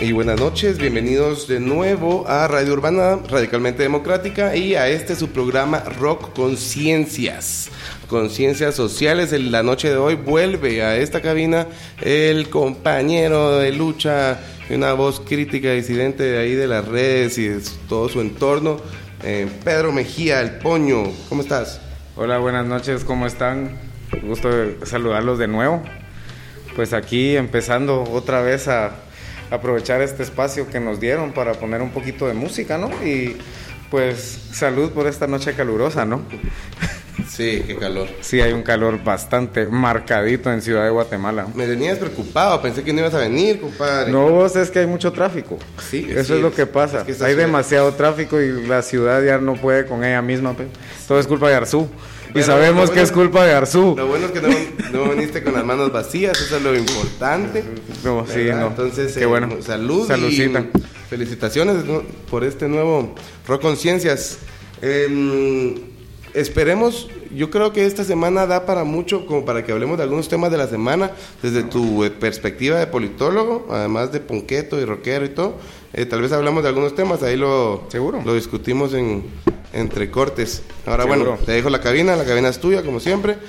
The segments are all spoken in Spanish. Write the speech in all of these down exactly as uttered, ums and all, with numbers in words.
y buenas noches, bienvenidos de nuevo a Radio Urbana Radicalmente Democrática y a este su programa Rock Conciencias, Conciencias Sociales. En la noche de hoy vuelve a esta cabina el compañero de lucha y una voz crítica disidente de ahí de las redes y de todo su entorno, eh, Pedro Mejía, el Poño. ¿Cómo estás? Hola, buenas noches, ¿cómo están? Gusto de saludarlos de nuevo. Pues aquí empezando otra vez a aprovechar este espacio que nos dieron para poner un poquito de música, ¿no? Y pues salud por esta noche calurosa, ¿no? Sí, qué calor. Sí, hay un calor bastante marcadito en Ciudad de Guatemala. Me tenías preocupado, pensé que no ibas a venir, compadre. No, vos, es que hay mucho tráfico. Sí, eso sí, es lo que pasa. Es que hay ciudad... demasiado tráfico y la ciudad ya no puede con ella misma. Pues. Todo es culpa de Arzú. Y bueno, sabemos bueno, que es culpa de Arzú. Lo bueno es que no, no viniste con las manos vacías, eso es lo importante. No, sí, ¿verdad? No. Entonces, qué eh, bueno. Salud Saludcita. Y felicitaciones, ¿no?, por este nuevo Rock Conciencias. Eh, esperemos, yo creo que esta semana da para mucho, como para que hablemos de algunos temas de la semana, desde tu eh, perspectiva de politólogo, además de punqueto y rockero y todo. Eh, tal vez hablamos de algunos temas, ahí lo, ¿Seguro? lo discutimos en... entre cortes. Ahora, Seguro. Bueno, te dejo la cabina, la cabina es tuya, como siempre.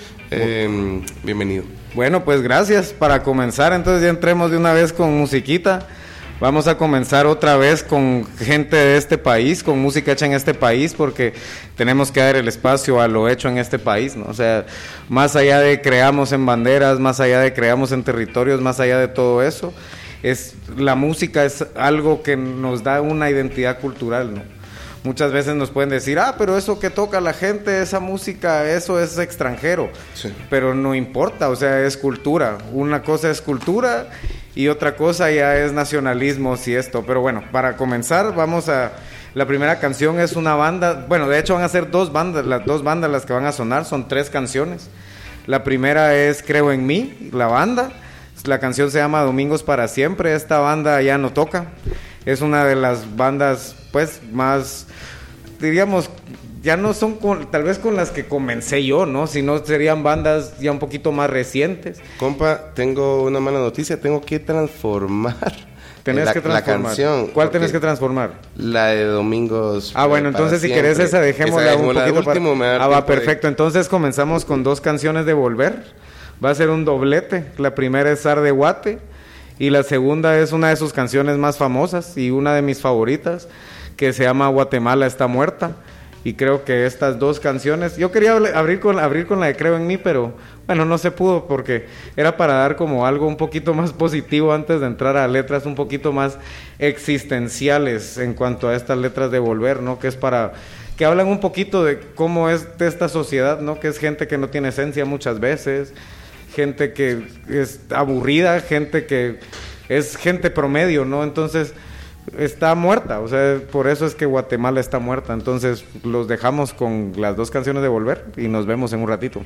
Eh, bienvenido. Bueno, pues gracias. Para comenzar, entonces ya entremos de una vez con musiquita. Vamos a comenzar otra vez con gente de este país, con música hecha en este país, porque tenemos que dar el espacio a lo hecho en este país, ¿no? O sea, más allá de creamos en banderas, más allá de creamos en territorios, más allá de todo eso, es la música es algo que nos da una identidad cultural, ¿no? Muchas veces nos pueden decir, ah, pero eso que toca la gente, esa música, eso es extranjero. Sí. Pero no importa, o sea, es cultura. Una cosa es cultura y otra cosa ya es nacionalismo, si esto. Pero bueno, para comenzar, vamos a... La primera canción es una banda, bueno, de hecho van a ser dos bandas, las dos bandas las que van a sonar, son tres canciones. La primera es Creo en Mí, la banda. La canción se llama Domingos para Siempre. Esta banda ya no toca. Es una de las bandas, pues, más, diríamos, ya no son con, tal vez con las que comencé yo, ¿no? Sino serían bandas ya un poquito más recientes. Compa, tengo una mala noticia, tengo que transformar. Tenés la, que transformar. La canción. ¿Cuál tenés que transformar? La de Domingos. Ah, bueno, entonces si querés esa, dejémosla esa un poquito último, para... Ah, va, perfecto. De... Entonces comenzamos con dos canciones de Volver. Va a ser un doblete. La primera es Sar de Guate. Y la segunda es una de sus canciones más famosas y una de mis favoritas, que se llama Guatemala está muerta. Y creo que estas dos canciones, yo quería abrir con, abrir con la de Creo en Mí, pero bueno, no se pudo porque era para dar como algo un poquito más positivo antes de entrar a letras un poquito más existenciales en cuanto a estas letras de Volver, ¿no? Que es para... que hablan un poquito de cómo es de esta sociedad, ¿no? Que es gente que no tiene esencia muchas veces, gente que es aburrida, gente que es gente promedio, ¿no? Entonces está muerta, o sea, por eso es que Guatemala está muerta. Entonces los dejamos con las dos canciones de Volver y nos vemos en un ratito.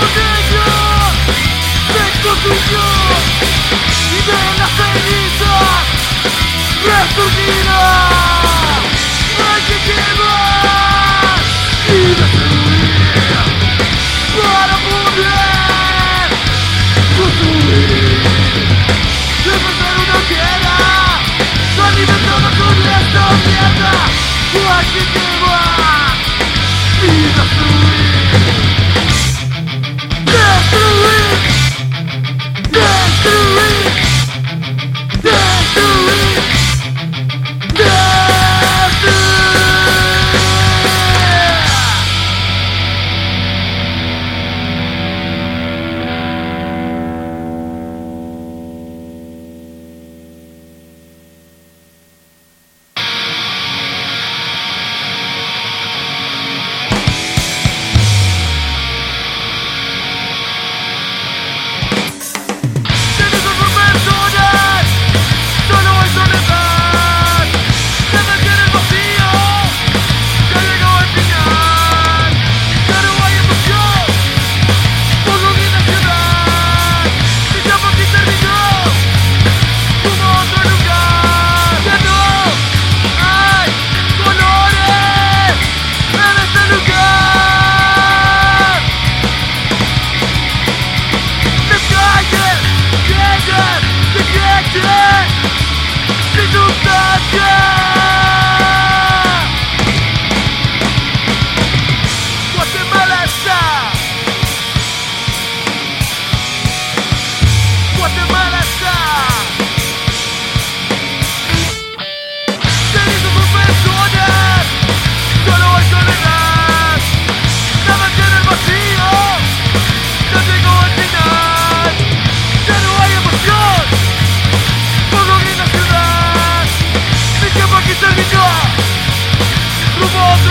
Y de la ceniza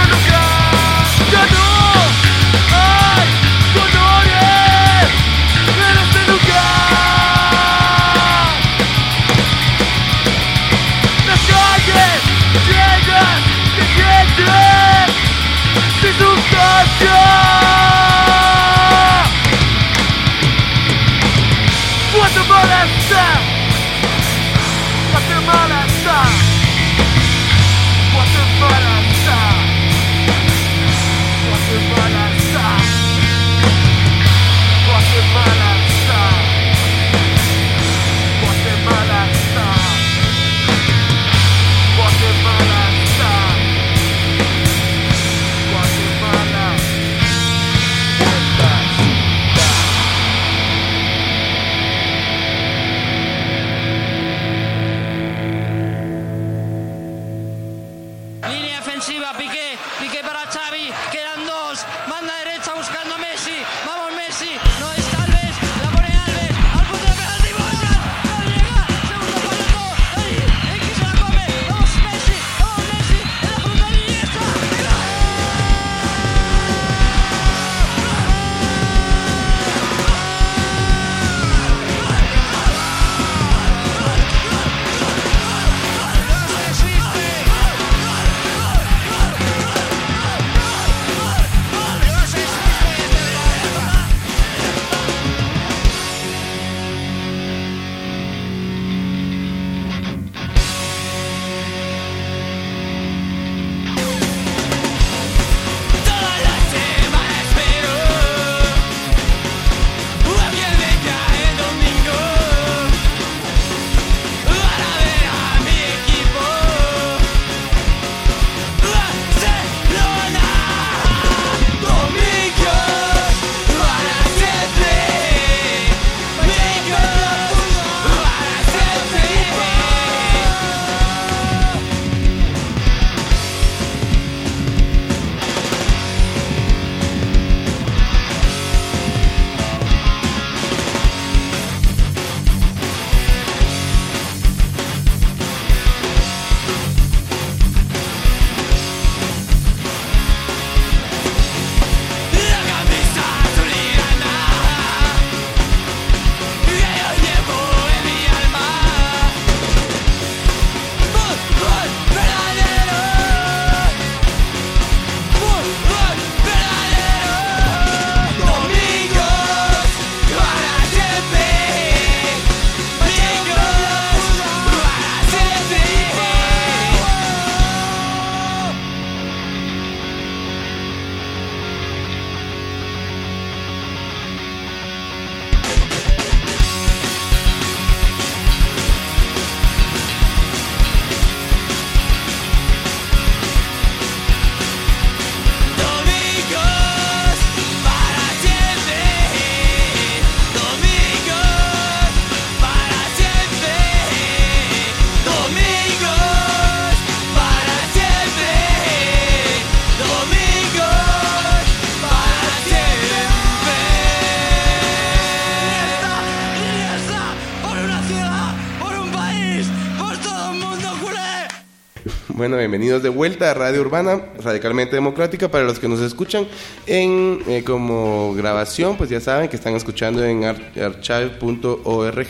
Bueno, bienvenidos de vuelta a Radio Urbana, radicalmente democrática. Para los que nos escuchan en eh, como grabación, pues ya saben que están escuchando en ar- archive punto org.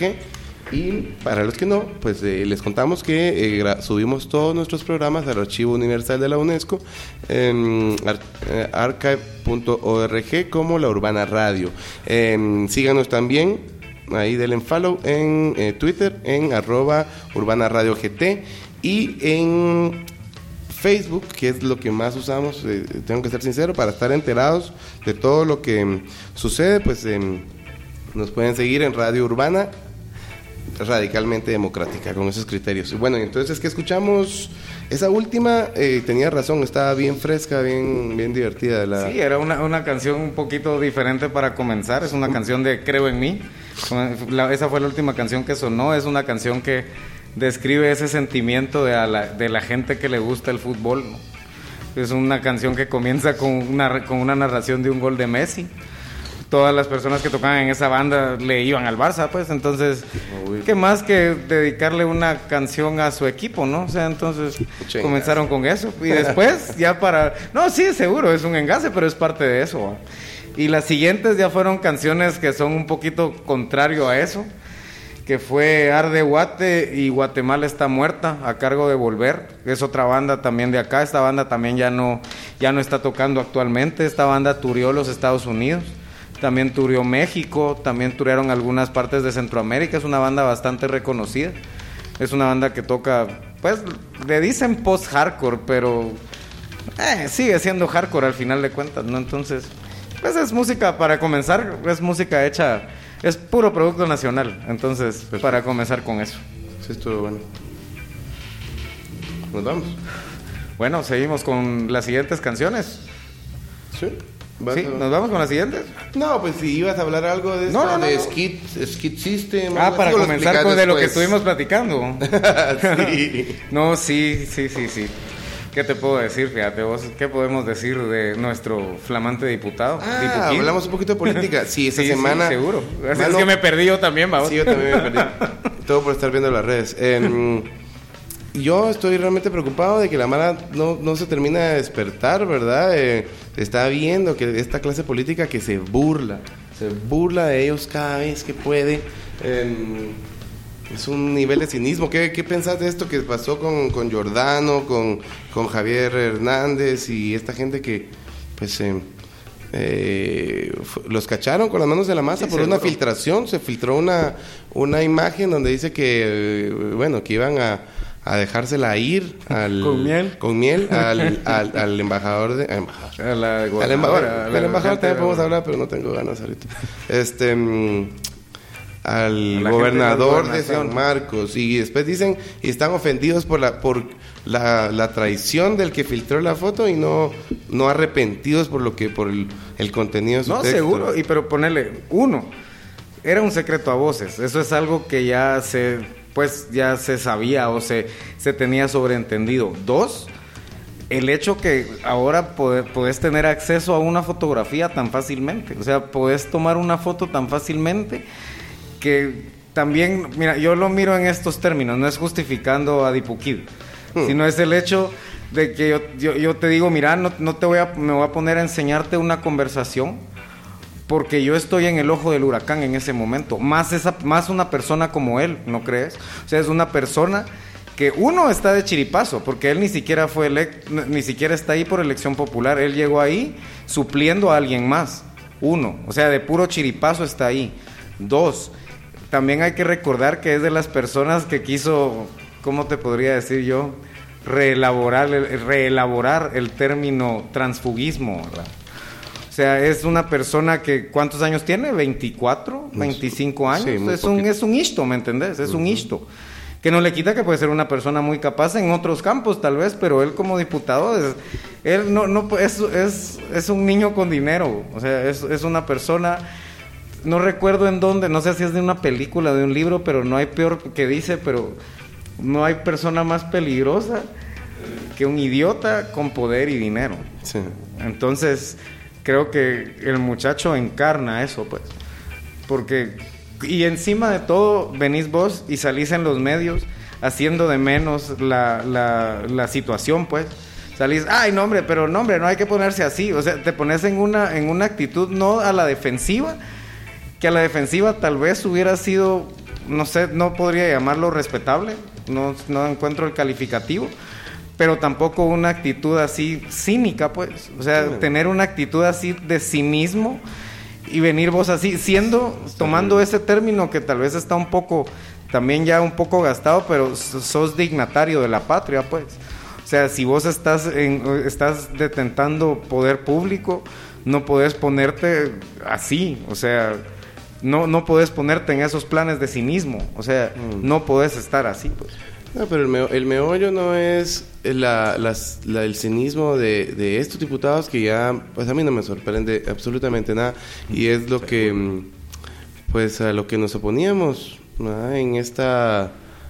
Y para los que no, pues eh, les contamos que eh, gra- subimos todos nuestros programas al Archivo Universal de la UNESCO en ar- eh, archive punto org como La Urbana Radio. Eh, síganos también, ahí denle follow en eh, Twitter en arroba Urbana Radio G T y en Facebook, que es lo que más usamos, eh, tengo que ser sincero, para estar enterados de todo lo que mm, sucede, pues eh, nos pueden seguir en Radio Urbana radicalmente democrática, con esos criterios. Bueno, entonces, ¿qué escuchamos? Esa última, eh, tenía razón, estaba bien fresca, bien, bien divertida. La... Sí, era una, una canción un poquito diferente para comenzar. Es una canción de Creo en mí. La, esa fue la última canción que sonó. Es una canción que describe ese sentimiento de la, de la gente que le gusta el fútbol, ¿no? Es una canción que comienza con una, con una narración de un gol de Messi. todas las personas que tocaban en esa banda le iban al Barça, pues, entonces, ¿qué más que dedicarle una canción a su equipo, no? O sea, entonces Mucho comenzaron engace. Con eso, y después ya para... No, sí, seguro, es un engace, pero es parte de eso, ¿va? Y las siguientes ya fueron canciones que son un poquito contrario a eso, que fue Arde Guate y Guatemala está muerta, a cargo de Volver, que es otra banda también de acá. Esta banda también ya no, ya no está tocando actualmente. Esta banda turió los Estados Unidos, también turió México, también turiaron algunas partes de Centroamérica. Es una banda bastante reconocida. Es una banda que toca, pues, le dicen post-hardcore, pero eh, sigue siendo hardcore al final de cuentas, ¿no? Entonces, pues es música, para comenzar, es música hecha... Es puro producto nacional, entonces, Perfecto. Para comenzar con eso. Sí, estuvo bueno. ¿Nos vamos? Bueno, seguimos con las siguientes canciones. ¿Sí? ¿Sí? ¿Nos vamos con las siguientes? No, pues si ibas a hablar algo de, no, no, no, de no. Skid, Skid System. Ah, para comenzar con de lo que estuvimos platicando. Sí. No, sí, sí, sí, sí. ¿Qué te puedo decir? Fíjate vos, ¿qué podemos decir de nuestro flamante diputado? Ah, Dipuquín. Hablamos un poquito de política. Sí, esta sí, semana... Sí, seguro. Es Mano, que me perdí yo también, vamos. Sí, yo también me perdí. Todo por estar viendo las redes. Eh, yo estoy realmente preocupado de que la Mara no, no se termina de despertar, ¿verdad? Eh, está viendo que esta clase política que se burla, se burla de ellos cada vez que puede. Eh, Es un nivel de cinismo. ¿Qué, qué pensás de esto que pasó con, con Giordano, con, con Javier Hernández y esta gente que, pues, eh, eh, los cacharon con las manos de la masa sí, por seguro. Una filtración? Se filtró una, una imagen donde dice que, eh, bueno, que iban a, a dejársela ir al, con miel, con miel al, al, al embajador de... Embajador, a la al embajador, al embajador también podemos hablar, pero no tengo ganas ahorita. Este... al gobernador de San Marcos, y después dicen y están ofendidos por la por la, la traición del que filtró la foto y no no arrepentidos por lo que por el, el contenido de su no texto. Seguro, y pero ponerle uno era un secreto a voces, eso es algo que ya se pues ya se sabía o se se tenía sobreentendido. Dos, el hecho que ahora podés, podés tener acceso a una fotografía tan fácilmente, o sea, podés tomar una foto tan fácilmente que también, mira, yo lo miro en estos términos, no es justificando a Dipuquid, hmm. sino es el hecho de que yo, yo, yo te digo, mira, no, no te voy a, me voy a poner a enseñarte una conversación porque yo estoy en el ojo del huracán en ese momento, más, esa, más una persona como él, ¿no crees? O sea, es una persona que uno está de chiripazo, porque él ni siquiera fue elect, ni siquiera está ahí por elección popular, él llegó ahí supliendo a alguien más, uno, o sea, de puro chiripazo está ahí. Dos, también hay que recordar que es de las personas que quiso, ¿cómo te podría decir yo? Reelaborar el, reelaborar el término transfugismo, ¿verdad? O sea, es una persona que, ¿cuántos años tiene? ¿veinticuatro? ¿veinticinco años? Sí, es, un, es un isto, ¿me entendés? Es uh-huh. un isto. Que no le quita que puede ser una persona muy capaz en otros campos, tal vez, pero él como diputado, es, él no, no es, es, es un niño con dinero. O sea, es, es una persona... No recuerdo en dónde, no sé si es de una película, de un libro, pero no hay peor que dice, pero no hay persona más peligrosa que un idiota con poder y dinero. Sí. Entonces, creo que el muchacho encarna eso, pues. Porque, y encima de todo, venís vos y salís en los medios haciendo de menos la, la, la situación, pues. Salís, ay, no, hombre, pero no, hombre, no hay que ponerse así. O sea, te pones en una, en una actitud no a la defensiva, que a la defensiva tal vez hubiera sido, no sé, no podría llamarlo respetable, no, no encuentro el calificativo, pero tampoco una actitud así cínica, pues, o sea, sí, tener una actitud así de cinismo y venir vos así, siendo, tomando ese término que tal vez está un poco, también ya un poco gastado, pero sos dignatario de la patria, pues. O sea, si vos estás, en, estás detentando poder público, no podés ponerte así, o sea... No, no podés ponerte en esos planes de cinismo, o sea, mm. no podés estar así, pues. No, pero el, meo, el meollo no es la, las, la, el cinismo de, de estos diputados que ya, pues a mí no me sorprende absolutamente nada, y es lo que, pues a lo que nos oponíamos, ¿no? En esta,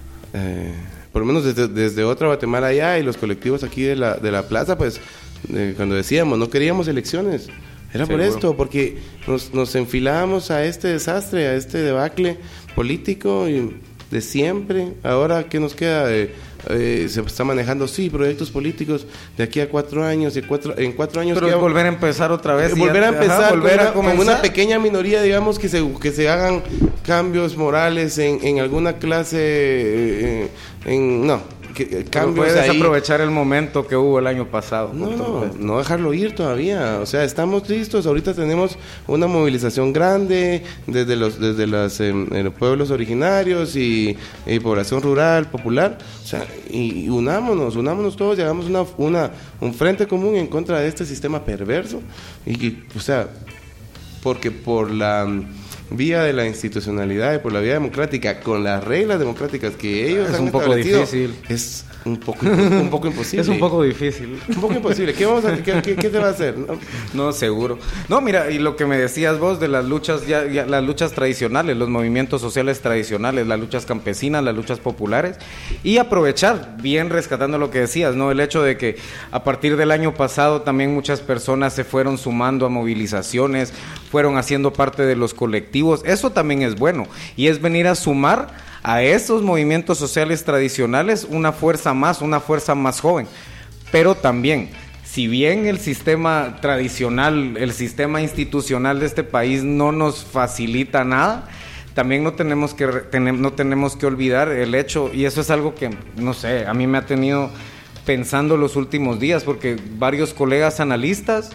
eh, por lo menos desde, desde otra Guatemala allá y los colectivos aquí de la, de la plaza, pues eh, cuando decíamos, no queríamos elecciones. Era por esto, porque nos, nos enfilábamos a este desastre, a este debacle político y de siempre. Ahora, ¿qué nos queda? Eh, eh, se está manejando, sí, proyectos políticos de aquí a cuatro años, y cuatro, en cuatro años... Pero es volver a empezar otra vez. Eh, volver a empezar, ajá, volver a con, una, con una pequeña minoría, digamos, que se, que se hagan cambios morales en, en alguna clase, eh, en, no... Que, cambios puedes ahí. Aprovechar el momento que hubo el año pasado. No, no, no dejarlo ir todavía. O sea, estamos listos. Ahorita tenemos una movilización grande desde los desde los eh, pueblos originarios y, y población rural, popular. O sea, y, y unámonos, unámonos todos y hagamos una, una, un frente común en contra de este sistema perverso. Y, y o sea, porque por la vía de la institucionalidad y por la vía democrática, con las reglas democráticas que ellos es han un poco difícil. Es un poco, un poco imposible. Es un poco difícil. Un poco imposible. ¿Qué vamos a, qué, qué, qué se va a hacer? No, no, seguro. No, mira, y lo que me decías vos de las luchas, ya, ya, las luchas tradicionales, los movimientos sociales tradicionales, las luchas campesinas, las luchas populares, y aprovechar, bien rescatando lo que decías, ¿no? El hecho de que a partir del año pasado también muchas personas se fueron sumando a movilizaciones, fueron haciendo parte de los colectivos. Eso también es bueno, y es venir a sumar a esos movimientos sociales tradicionales una fuerza más, una fuerza más joven. Pero también, si bien el sistema tradicional, el sistema institucional de este país no nos facilita nada, también no tenemos que no tenemos que olvidar el hecho, y eso es algo que, no sé, a mí me ha tenido pensando los últimos días, porque varios colegas analistas,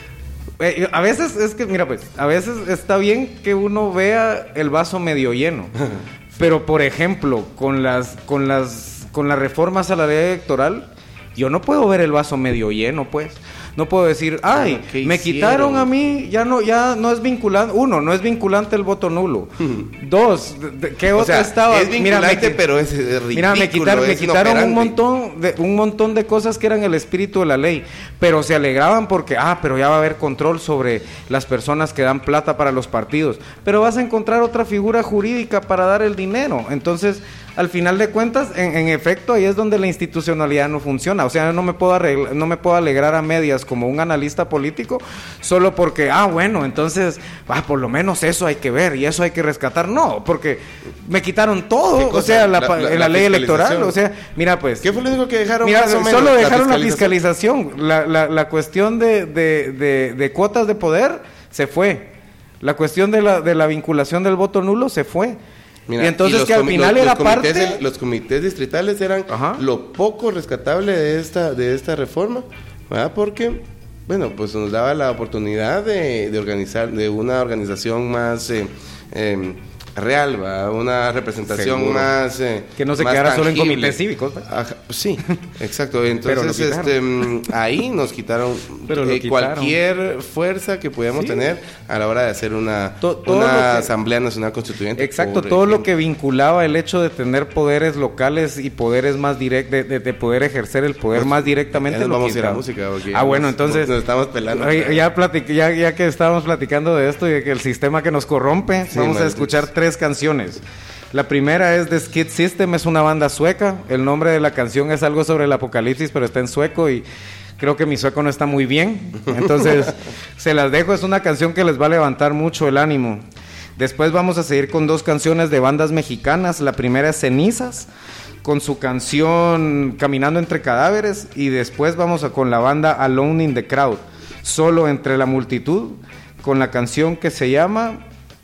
eh, a veces es que, mira pues, a veces está bien que uno vea el vaso medio lleno. Pero, por ejemplo, con las con las con las reformas a la ley electoral, yo no puedo ver el vaso medio lleno, pues. No puedo decir, ay, me hicieron? quitaron a mí, ya no ya no es vinculante. Uno, no es vinculante el voto nulo. Dos, ¿qué otra sea, estaba? Es vinculante, mira, me, pero es, es ridículo. Mira, me, quitar, me quitaron un montón de un montón de cosas que eran el espíritu de la ley, pero se alegraban porque, ah, pero ya va a haber control sobre las personas que dan plata para los partidos. Pero vas a encontrar otra figura jurídica para dar el dinero. Entonces, al final de cuentas, en, en efecto, ahí es donde la institucionalidad no funciona. O sea, no me puedo arreglar, no me puedo alegrar a medias como un analista político solo porque, ah, bueno, entonces, ah, por lo menos eso hay que ver y eso hay que rescatar. No, porque me quitaron todo, o sea, la, la, la, la, la ley electoral, o sea, mira, pues... ¿Qué fue lo único que dejaron? Mira, más o menos? Solo dejaron la fiscalización. La, fiscalización. La, la, la cuestión de, de, de, de cuotas de poder se fue. La cuestión de la, de la vinculación del voto nulo se fue. Mira, y entonces y que al final los, era los parte de, los comités distritales eran Ajá. lo poco rescatable de esta de esta reforma, ¿verdad? Porque bueno, pues nos daba la oportunidad de, de organizar de una organización más eh, eh, real, ¿va? Una representación Seguro. más eh, que no se más quedara tangible. Solo en comités cívicos, ¿no? Ajá, sí, exacto. Entonces este ahí nos quitaron eh, cualquier fuerza que pudiéramos sí. tener a la hora de hacer una, to, una que, Asamblea Nacional Constituyente. Exacto, todo ejemplo. Lo que vinculaba el hecho de tener poderes locales y poderes más directos, de, de, de poder ejercer el poder pues, más directamente. Ya nos vamos a ir a la música. Ah, bueno, entonces nos estamos pelando. Ya, ya, platic, ya, ya que estábamos platicando de esto y de que el sistema que nos corrompe, sí, vamos a escuchar tres canciones. La primera es de Skid System, es una banda sueca. El nombre de la canción es algo sobre el apocalipsis, pero está en sueco y creo que mi sueco no está muy bien. Entonces, se las dejo. Es una canción que les va a levantar mucho el ánimo. Después vamos a seguir con dos canciones de bandas mexicanas. La primera es Cenizas, con su canción Caminando entre cadáveres. Y después vamos a con la banda Alone in the Crowd, Solo entre la multitud, con la canción que se llama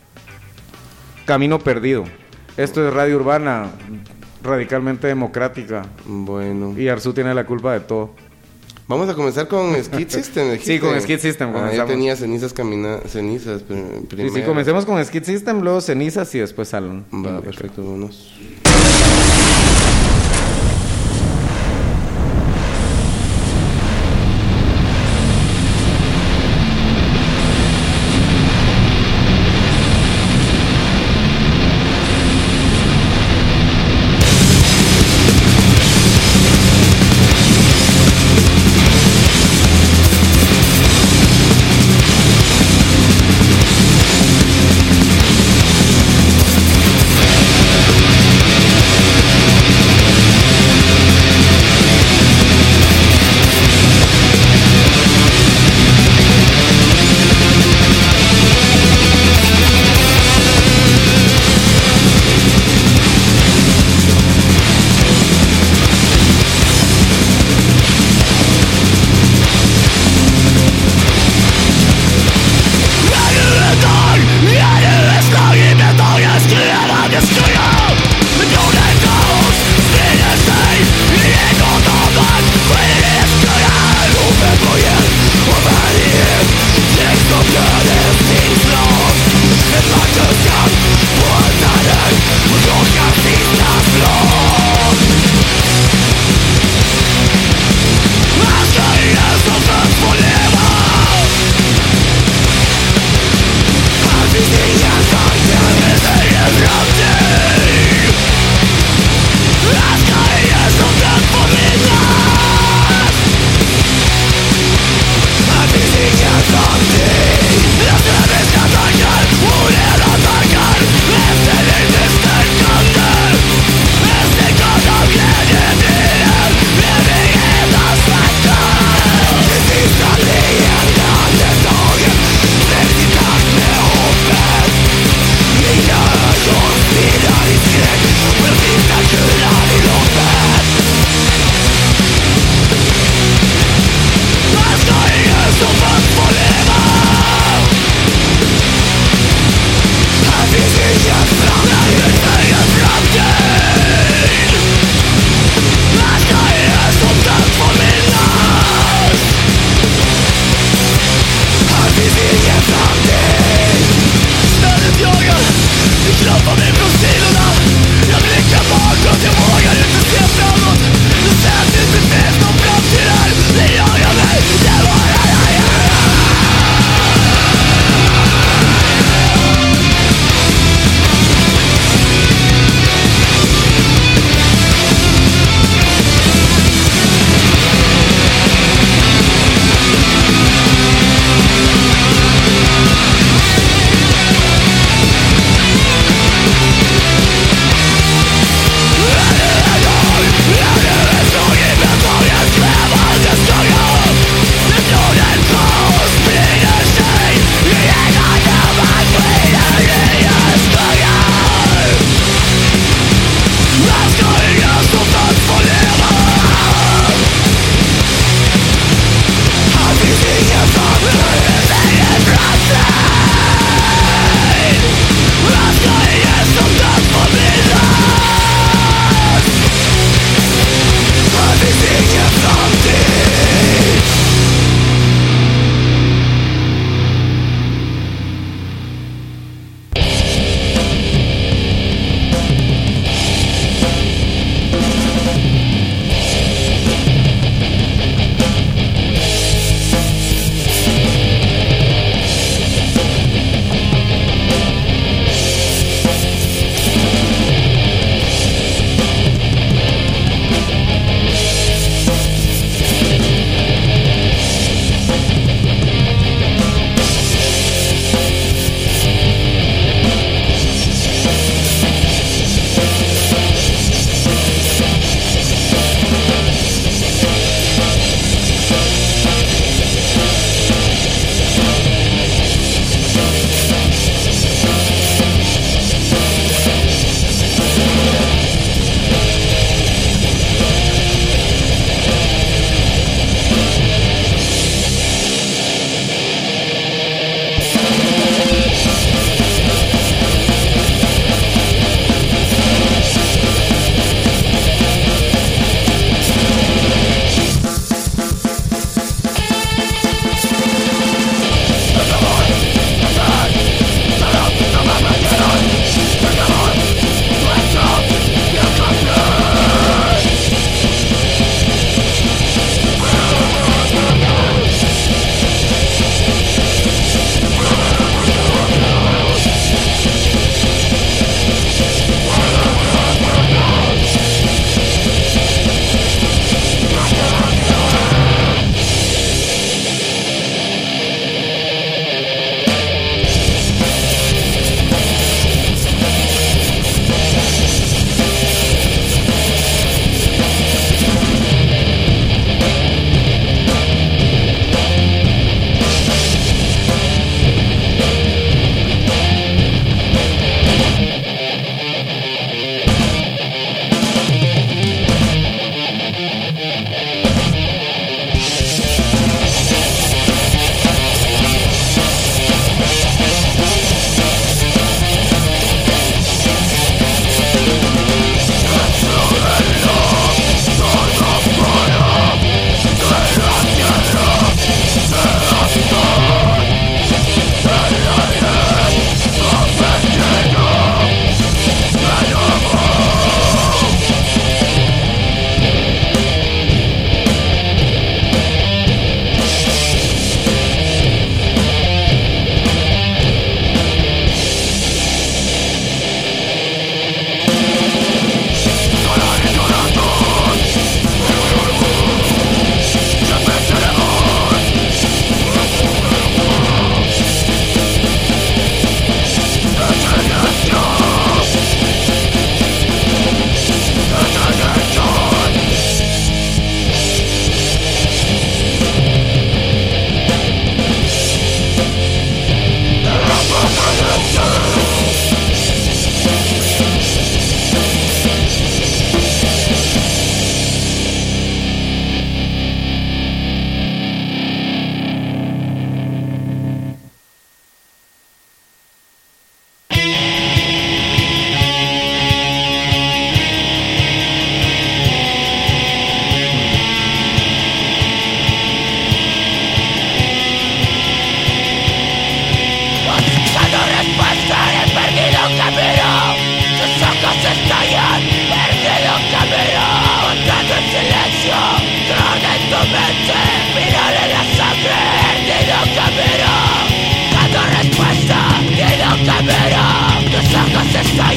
Camino Perdido. Esto es Radio Urbana, radicalmente democrática. Bueno. Y Arzú tiene la culpa de todo. Vamos a comenzar con Skid System. Sí, con Skid System comenzamos. Ah, ya tenía cenizas camina cenizas primero. Sí, sí, comencemos con Skid System, luego cenizas y después Alone. Va, perfecto, vámonos.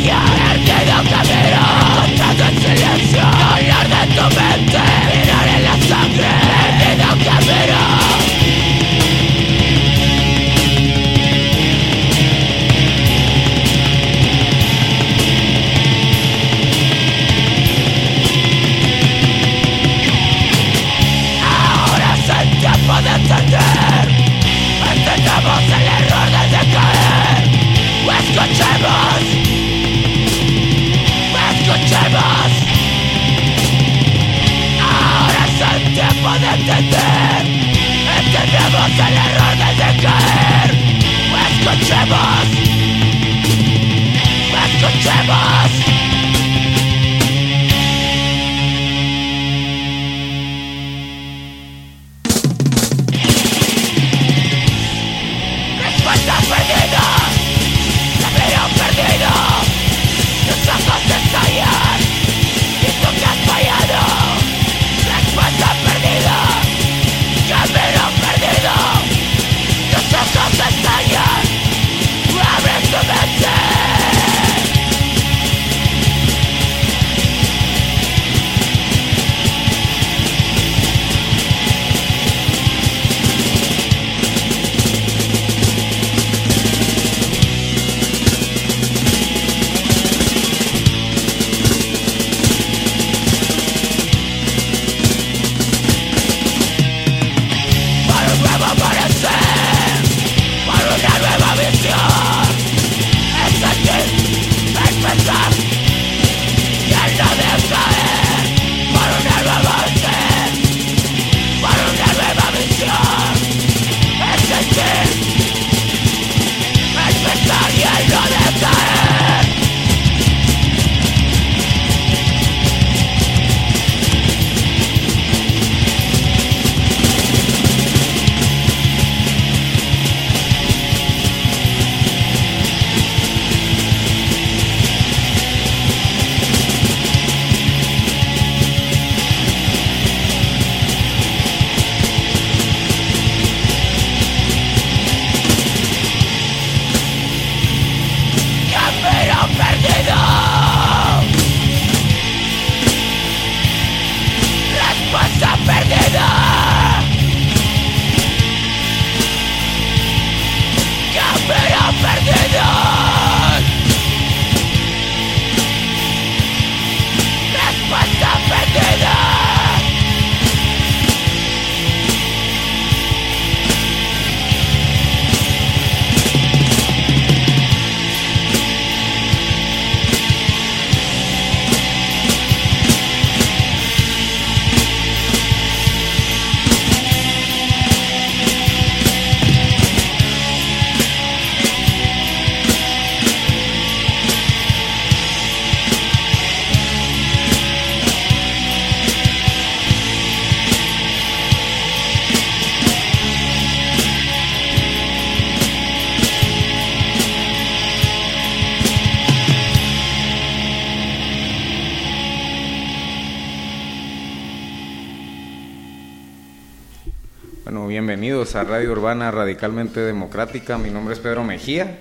Bueno, bienvenidos a Radio Urbana Radicalmente Democrática. Mi nombre es Pedro Mejía.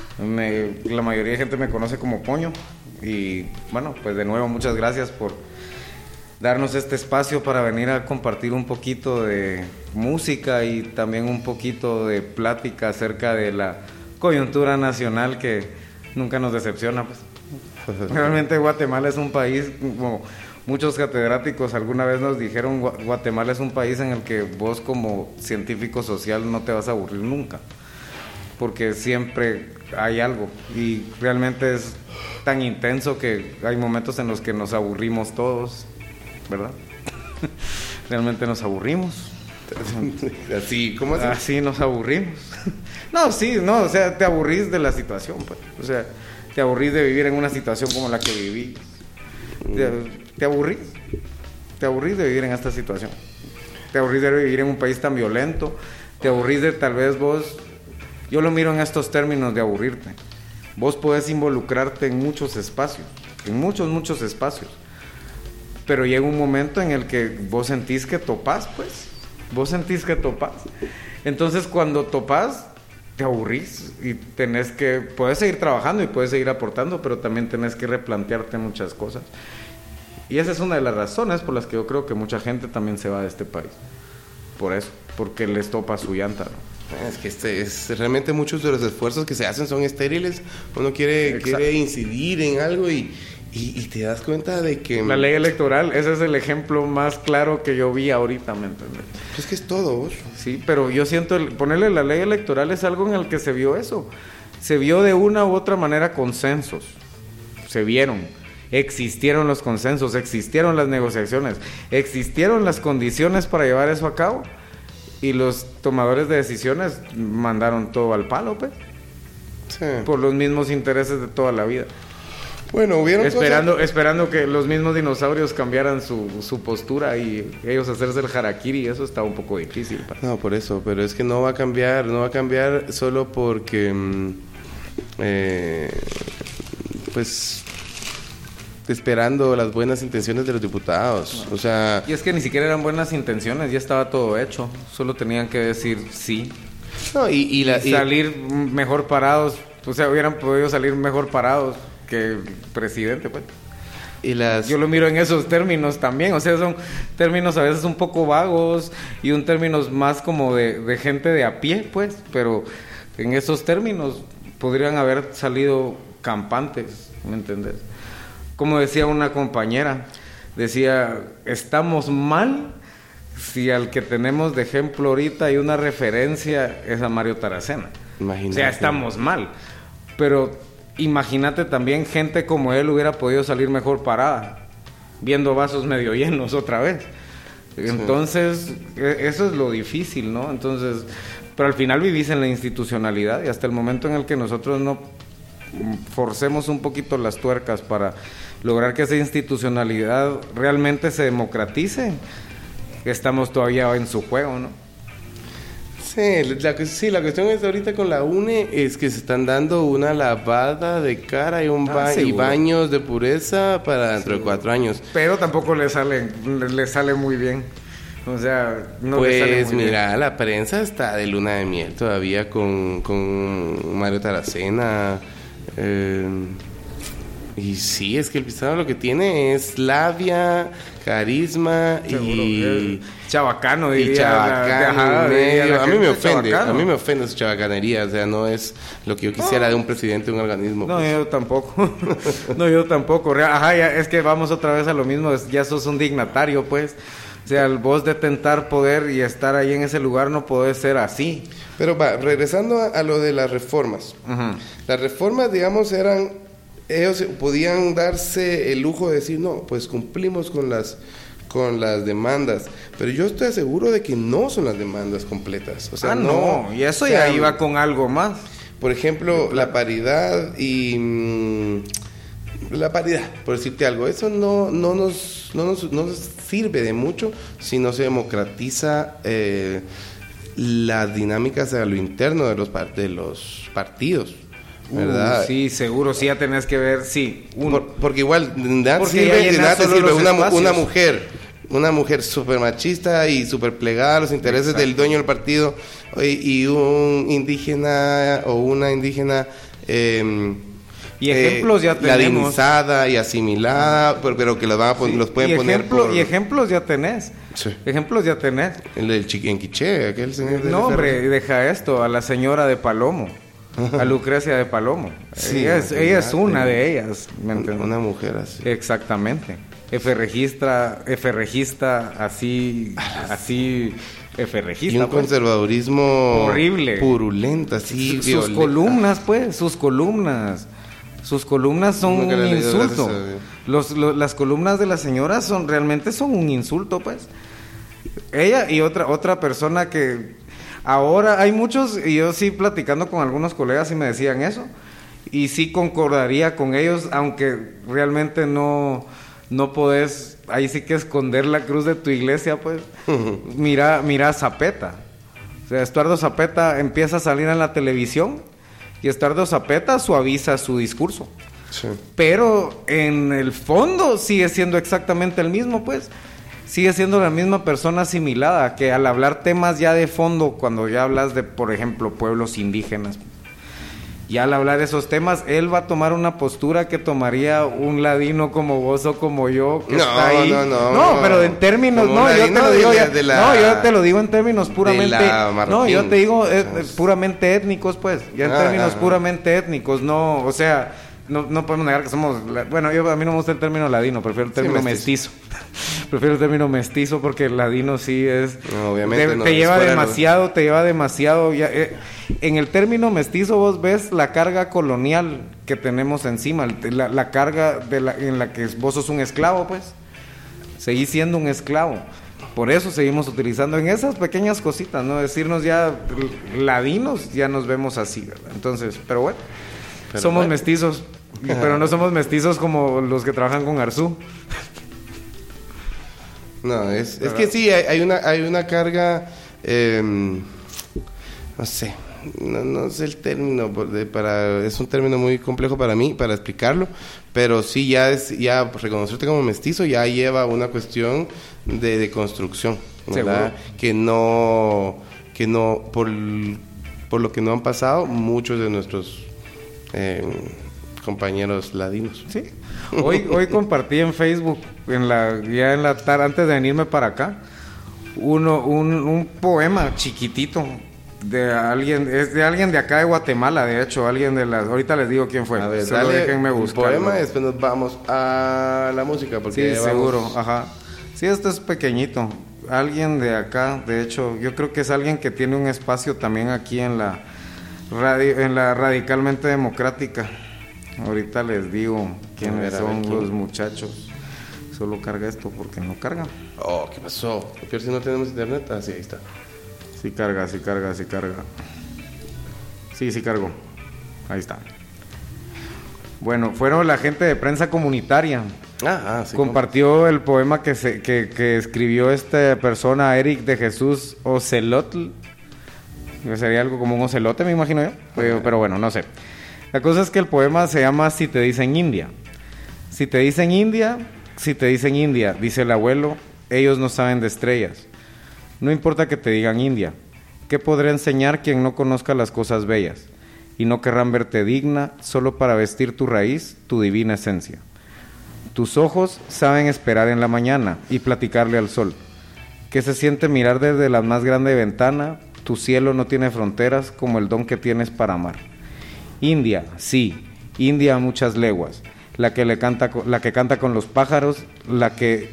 Me, la mayoría de gente me conoce como Poño. Y bueno, pues de nuevo muchas gracias por darnos este espacio para venir a compartir un poquito de música y también un poquito de plática acerca de la coyuntura nacional que nunca nos decepciona, pues. Realmente Guatemala es un país, como muchos catedráticos alguna vez nos dijeron, Guatemala es un país en el que vos como científico social no te vas a aburrir nunca, porque siempre hay algo y realmente es tan intenso que hay momentos en los que nos aburrimos todos, ¿verdad? Realmente nos aburrimos. Así, ¿cómo así? Así nos aburrimos. No, sí, no, o sea, te aburrís de la situación, pues. O sea, te aburrís de vivir en una situación como la que viví. Te, te aburrís. Te aburrís de vivir en esta situación. Te aburrís de vivir en un país tan violento. Te aburrís de tal vez vos... Yo lo miro en estos términos de aburrirte. Vos podés involucrarte en muchos espacios. En muchos, muchos espacios. Pero llega un momento en el que vos sentís que topás, pues. Vos sentís que topás. Entonces, cuando topás, te aburrís y tenés que, puedes seguir trabajando y puedes seguir aportando, pero también tenés que replantearte muchas cosas. Y esa es una de las razones por las que yo creo que mucha gente también se va de este país. Por eso, porque les topa su llanta, ¿no? Es que este es realmente muchos de los esfuerzos que se hacen son estériles. Uno quiere, quiere incidir en algo y, y, y te das cuenta de que... La ley electoral, ese es el ejemplo más claro que yo vi ahorita, ¿me entiendes? Es que es todo, vos. Sí, pero yo siento, el, ponerle la ley electoral es algo en el que se vio eso. Se vio de una u otra manera consensos. Se vieron. Existieron los consensos, existieron las negociaciones, existieron las condiciones para llevar eso a cabo. Y los tomadores de decisiones mandaron todo al palo, pues. Sí. Por los mismos intereses de toda la vida. Bueno, hubieron esperando, cosas... esperando que los mismos dinosaurios cambiaran su, su postura y ellos hacerse el harakiri, eso está un poco difícil. Para. No, por eso, pero es que no va a cambiar, no va a cambiar solo porque, eh, pues, esperando las buenas intenciones de los diputados, no. O sea... Y es que ni siquiera eran buenas intenciones, ya estaba todo hecho, solo tenían que decir sí. No, y, y, la, y salir y... mejor parados, o sea, hubieran podido salir mejor parados que el presidente, pues. Y las... Yo lo miro en esos términos también, o sea, son términos a veces un poco vagos y un términos más como de, de gente de a pie, pues, pero en esos términos podrían haber salido campantes, ¿me entendés? Como decía una compañera, decía, estamos mal si al que tenemos de ejemplo ahorita y una referencia es a Mario Taracena. Imagínate. O sea, estamos mal, pero... Imagínate también gente como él hubiera podido salir mejor parada, viendo vasos medio llenos otra vez. Entonces, sí. Eso es lo difícil, ¿no? Entonces, pero al final vivís en la institucionalidad y hasta el momento en el que nosotros no forcemos un poquito las tuercas para lograr que esa institucionalidad realmente se democratice, estamos todavía en su juego, ¿no? Sí la, sí, la cuestión es ahorita con la U N E es que se están dando una lavada de cara y, un ba- ah, y baños de pureza para dentro sí. de cuatro años. Pero tampoco le sale, le, le sale muy bien. O sea, no pues le sale muy mira, bien. La prensa está de luna de miel todavía con, con Mario Taracena. Eh, y sí, es que el Pizarro lo que tiene es labia, carisma seguro, y... Chabacano, diría. Y chabacano, la, medio. la A mí me ofende, chabacano. a mí me ofende su chabacanería, o sea, no es lo que yo quisiera no. de un presidente de un organismo. No, pues. yo tampoco, no, yo tampoco, ajá, ya, es que vamos otra vez a lo mismo, ya sos un dignatario, pues, o sea, el vos de tentar poder y estar ahí en ese lugar no podés ser así. Pero va, regresando a, a lo de las reformas, uh-huh. Las reformas, digamos, eran, ellos podían darse el lujo de decir, no, pues cumplimos con las... con las demandas, pero yo estoy seguro de que no son las demandas completas, o sea, ah, no, no, y eso o sea, ya iba con algo más. Por ejemplo, la paridad y mmm, la paridad, por decirte algo, eso no no nos no nos, no nos sirve de mucho si no se democratiza eh, las dinámicas a lo interno de los de los partidos. ¿Verdad? Uh, sí, seguro, sí, ya tenés que ver, sí. Un... Por, porque igual, nada sirve, nada te sirve una, una mujer, una mujer súper machista y súper plegada a los intereses Exacto. del dueño del partido y, y un indígena o una indígena... Eh, y ejemplos eh, ya tenemos. Ladinizada y asimilada, pero, pero que los, van a pon- sí. los pueden y poner ejemplo, por... Y ejemplos ya tenés. Sí. Ejemplos ya tenés. El del Chiquenquiché, aquel señor... No, hombre, deja esto, a la señora de Palomo. A Lucrecia de Palomo. Sí, ella es, ella es una de ellas. ¿Me entiendes? Una mujer así. Exactamente. F registra, F regista, así, así, F regista. Y un pues. conservadurismo horrible, purulento, así. Sus violeta. columnas, pues, sus columnas. Sus columnas son un insulto. Los, los, las columnas de la señora son realmente son un insulto, pues. Ella y otra otra persona que ahora hay muchos, y yo sí platicando con algunos colegas y me decían eso, y sí concordaría con ellos, aunque realmente no, no podés, ahí sí que esconder la cruz de tu iglesia, pues, mira, mira a Zapeta. O sea, Estuardo Zapeta empieza a salir en la televisión, y Estuardo Zapeta suaviza su discurso. Sí. Pero en el fondo sigue siendo exactamente el mismo, pues. sigue siendo la misma persona asimilada, que al hablar temas ya de fondo, cuando ya hablas de, por ejemplo, pueblos indígenas, y al hablar de esos temas, él va a tomar una postura que tomaría un ladino como vos o como yo, que no, está ahí. No, no, no. No, pero en términos, no, yo te lo digo ya, la, no, yo te lo digo en términos puramente, no, yo te digo eh, puramente étnicos, pues, ya en ah, términos ah, puramente étnicos, no, o sea, no, no podemos negar que somos, bueno, yo a mí no me gusta el término ladino, prefiero el término sí, mestizo. mestizo. Prefiero el término mestizo porque el ladino sí es, no, obviamente te, no, te lleva demasiado, lo... te lleva demasiado, ya, eh, en el término mestizo vos ves la carga colonial que tenemos encima, la, la carga de la, en la que vos sos un esclavo, pues, seguís siendo un esclavo. Por eso seguimos utilizando en esas pequeñas cositas, ¿no? Decirnos ya ladinos, ya nos vemos así, ¿verdad? Entonces, pero bueno, pero somos bueno. mestizos, Ajá. pero no somos mestizos como los que trabajan con Arzú. No, es, es que sí, hay, hay una hay una carga, eh, no sé, no, no sé el término, para es un término muy complejo para mí, para explicarlo, pero sí ya es ya reconocerte como mestizo ya lleva una cuestión de, de construcción, ¿verdad? Que no, que no, por, por lo que no han pasado muchos de nuestros eh, compañeros ladinos. Sí. Hoy, hoy compartí en Facebook, en la, ya en la tarde, antes de venirme para acá, uno, un, un poema chiquitito de alguien, es de alguien de acá de Guatemala, de hecho, alguien de las, ahorita les digo quién fue. A ver, solo dale déjenme buscar. Un poema, después nos vamos a la música, porque sí, vamos... seguro, ajá. Sí, esto es pequeñito. Alguien de acá, de hecho, yo creo que es alguien que tiene un espacio también aquí en la radio, en la Radicalmente Democrática. Ahorita les digo quiénes ver, son ver, los muchachos. Solo carga esto porque no carga. Oh, ¿qué pasó? ¿Por si no tenemos internet? Ah, sí, ahí está. Sí carga, sí carga, sí carga. Sí, sí cargó. Ahí está. Bueno, fueron la gente de prensa comunitaria. Ah, ah, sí. Compartió ¿cómo? El poema que, se, que, que escribió esta persona, Eric de Jesús Ocelotl. Sería algo como un ocelote, me imagino yo. Pero, pero bueno, no sé. La cosa es que el poema se llama Si te dicen India. Si te dicen India, si te dicen India, dice el abuelo, ellos no saben de estrellas. No importa que te digan India, ¿qué podrá enseñar quien no conozca las cosas bellas? Y no querrán verte digna solo para vestir tu raíz, tu divina esencia. Tus ojos saben esperar en la mañana y platicarle al sol. ¿Qué se siente mirar desde la más grande ventana? Tu cielo no tiene fronteras como el don que tienes para amar. India, sí, India a muchas leguas, la que le canta, la que canta con los pájaros, la que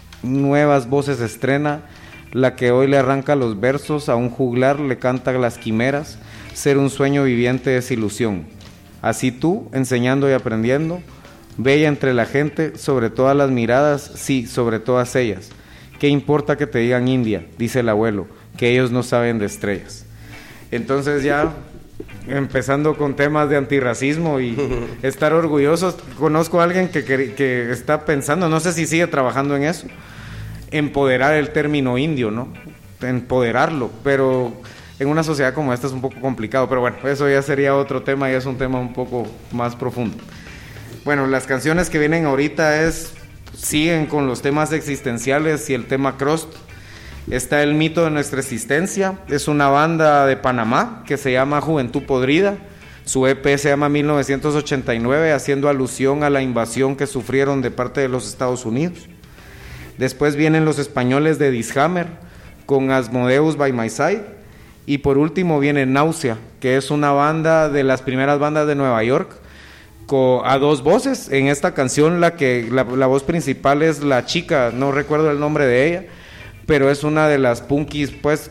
nuevas voces estrena, la que hoy le arranca los versos, a un juglar le canta las quimeras, ser un sueño viviente es ilusión. Así tú, enseñando y aprendiendo, bella entre la gente, sobre todas las miradas, sí, sobre todas ellas. ¿Qué importa que te digan India? Dice el abuelo, que ellos no saben de estrellas. Entonces ya... empezando con temas de antirracismo y estar orgullosos. Conozco a alguien que, que, que está pensando, no sé si sigue trabajando en eso, empoderar el término indio, ¿no? Empoderarlo, pero en una sociedad como esta es un poco complicado, pero bueno, eso ya sería otro tema y es un tema un poco más profundo. Bueno, las canciones que vienen ahorita es siguen con los temas existenciales y el tema crust. Está El mito de nuestra existencia, es una banda de Panamá que se llama Juventud Podrida. Su E P se llama mil novecientos ochenta y nueve, haciendo alusión a la invasión que sufrieron de parte de los Estados Unidos. Después vienen los españoles de Dishammer con Asmodeus by My Side. Y por último viene Náusea, que es una banda de las primeras bandas de Nueva York, con, a dos voces. En esta canción la, que, la, la voz principal es la chica, no recuerdo el nombre de ella, pero es una de las punkis pues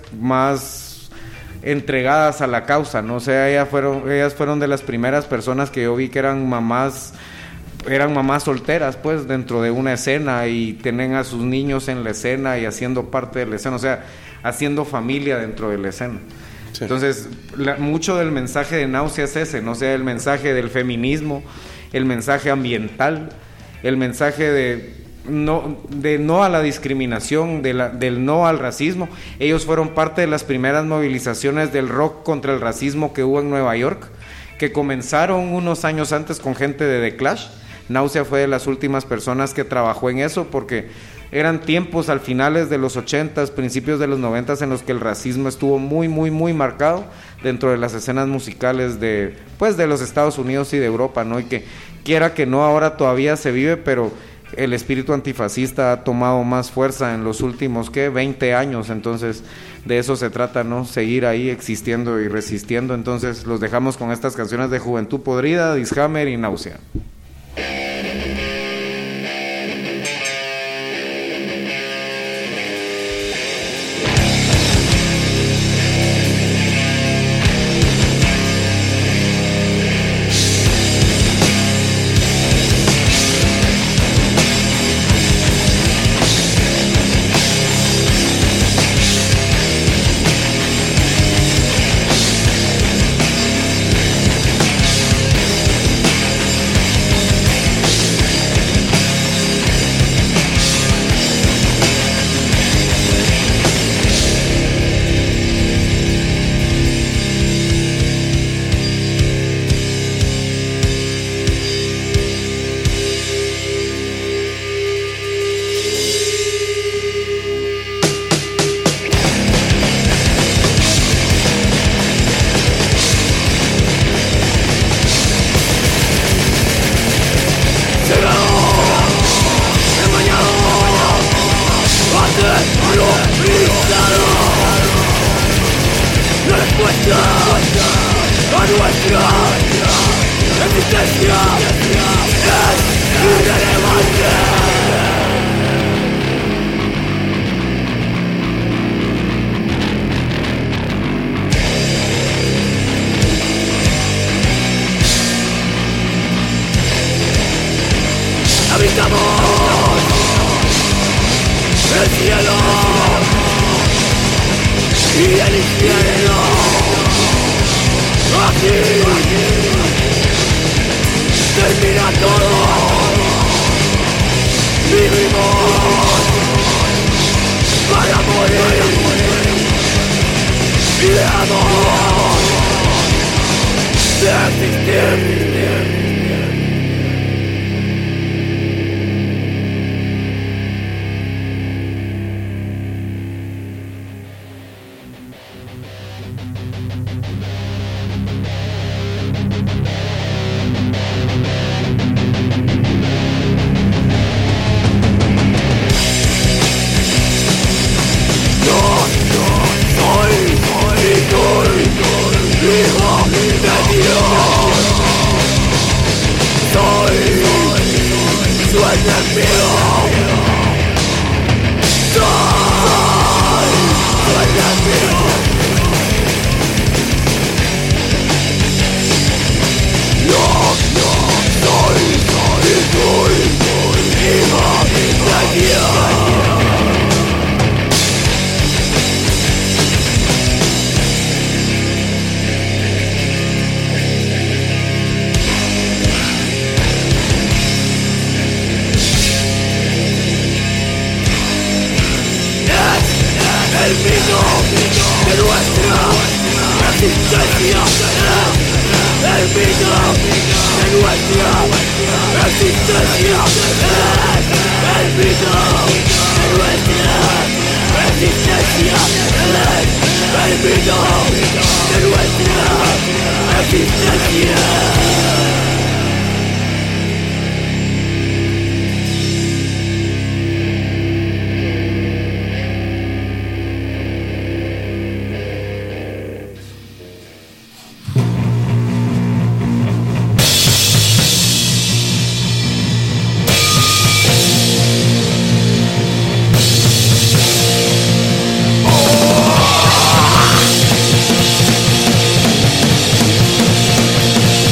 más entregadas a la causa, ¿no? O sea, ellas fueron, ellas fueron de las primeras personas que yo vi que eran mamás, eran mamás solteras pues dentro de una escena y tienen a sus niños en la escena y haciendo parte de la escena, o sea, haciendo familia dentro de la escena. Sí. Entonces, la, mucho del mensaje de Náusea es ese, ¿no? O sea, el mensaje del feminismo, el mensaje ambiental, el mensaje de no, de no a la discriminación, de la, del no al racismo. Ellos fueron parte de las primeras movilizaciones del rock contra el racismo que hubo en Nueva York, que comenzaron unos años antes con gente de The Clash. Náusea fue de las últimas personas que trabajó en eso porque eran tiempos al finales de los ochentas, principios de los noventas, en los que el racismo estuvo muy, muy, muy marcado dentro de las escenas musicales de, pues, de los Estados Unidos y de Europa, ¿no? Y que quiera que no, ahora todavía se vive, pero el espíritu antifascista ha tomado más fuerza en los últimos, ¿qué? veinte años, entonces de eso se trata, ¿no? Seguir ahí existiendo y resistiendo. Entonces los dejamos con estas canciones de Juventud Podrida, Dishammer y Náusea. Oh,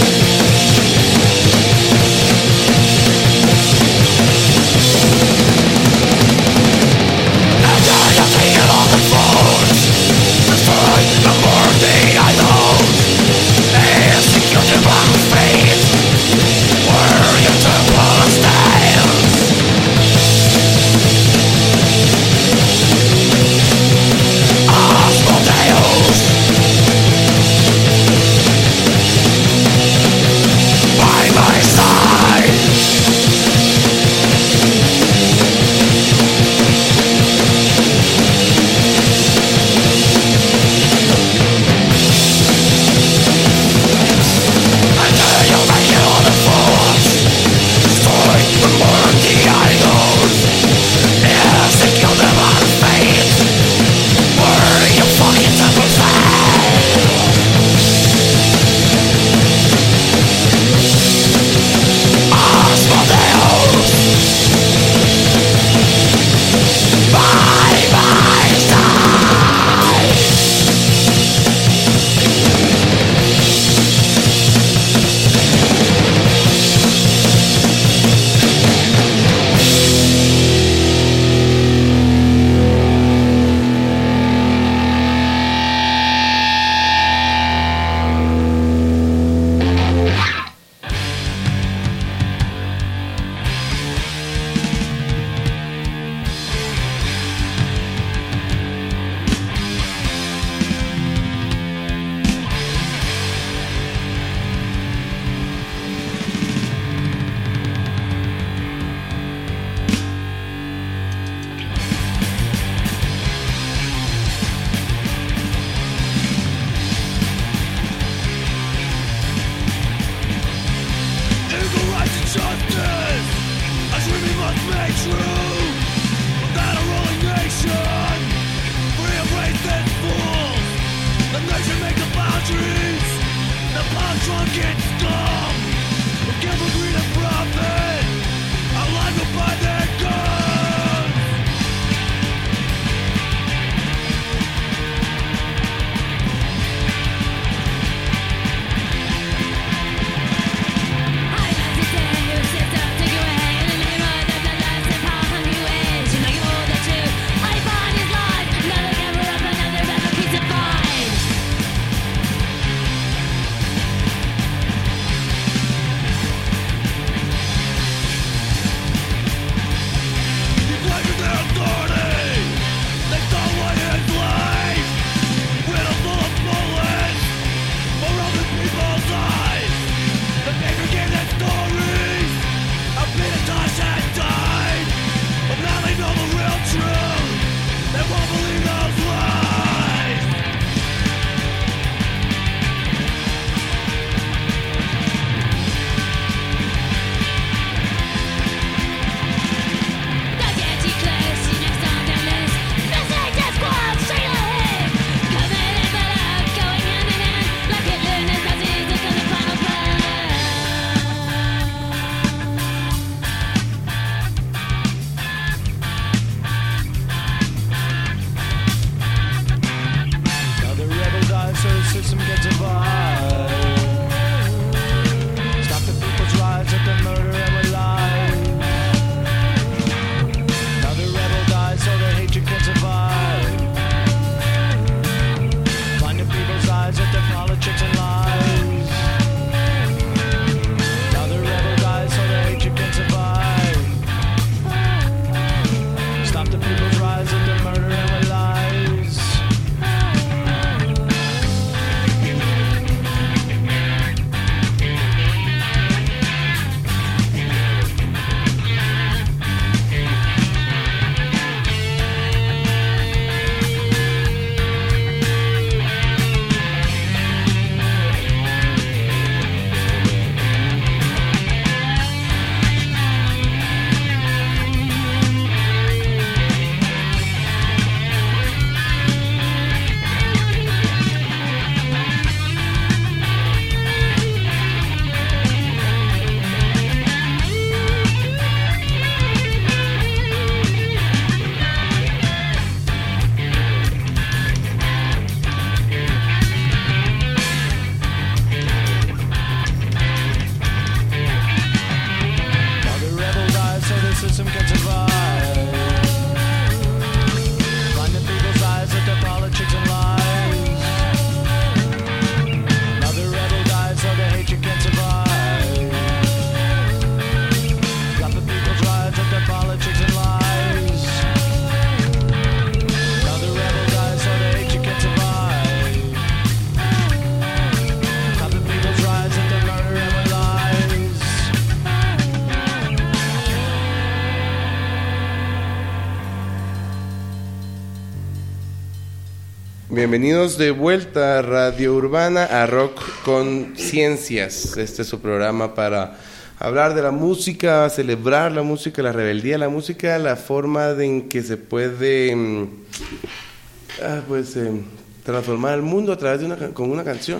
Bienvenidos de vuelta a Radio Urbana, a Rock Conciencias. Este es su programa para hablar de la música, celebrar la música, la rebeldía de la música, la forma de en que se puede ah, pues, eh, transformar el mundo a través de una con una canción.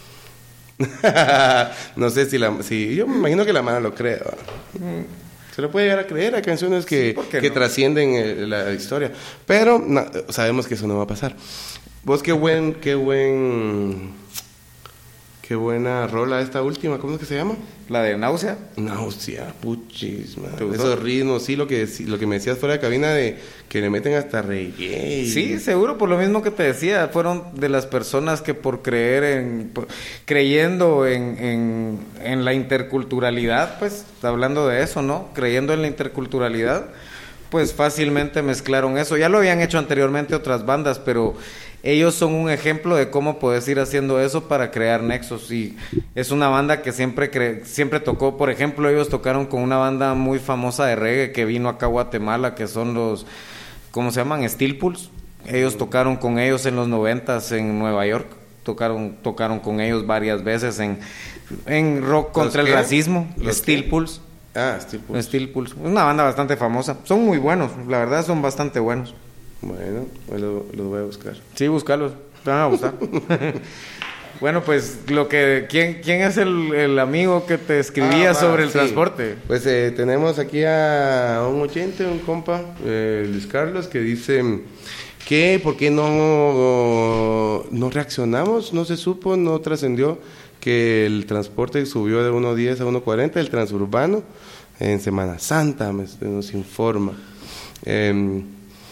No sé si la si yo me imagino que la mano lo cree. Se lo puede llegar a creer, hay canciones que, sí, que no? trascienden eh, la historia, pero no, sabemos que eso no va a pasar. Vos qué buen, qué buen, qué buena rola esta última, ¿cómo es que se llama? La de Náusea. Náusea, puchis, man. Esos ritmos, sí, lo que lo que me decías fuera de cabina de que le meten hasta reggae. Sí, seguro, por lo mismo que te decía, fueron de las personas que por creer en, por, creyendo en, en, en la interculturalidad, pues, hablando de eso, ¿no? Creyendo en la interculturalidad, pues fácilmente mezclaron eso. Ya lo habían hecho anteriormente otras bandas, pero ellos son un ejemplo de cómo puedes ir haciendo eso para crear nexos. Y es una banda que siempre cre- siempre tocó, por ejemplo, ellos tocaron con una banda muy famosa de reggae que vino acá a Guatemala, que son los, ¿cómo se llaman? Steel Pulse. Ellos tocaron con ellos en los noventas en Nueva York. Tocaron tocaron con ellos varias veces en, en rock contra el qué? racismo. Steel Pulse. Ah, Steel Pulse. Steel Pulse. Una banda bastante famosa. Son muy buenos, la verdad son bastante buenos. Bueno, los lo voy a buscar. Sí, búscalos, te van a gustar. Bueno, pues lo que quién quién es el, el amigo que te escribía ah, sobre va, el sí. transporte. Pues eh, tenemos aquí a un oyente, un compa, eh, Luis Carlos, que dice que por qué no no reaccionamos, no se supo, no trascendió que el transporte subió de uno diez a uno cuarenta, el transurbano en Semana Santa, me, nos informa. Eh,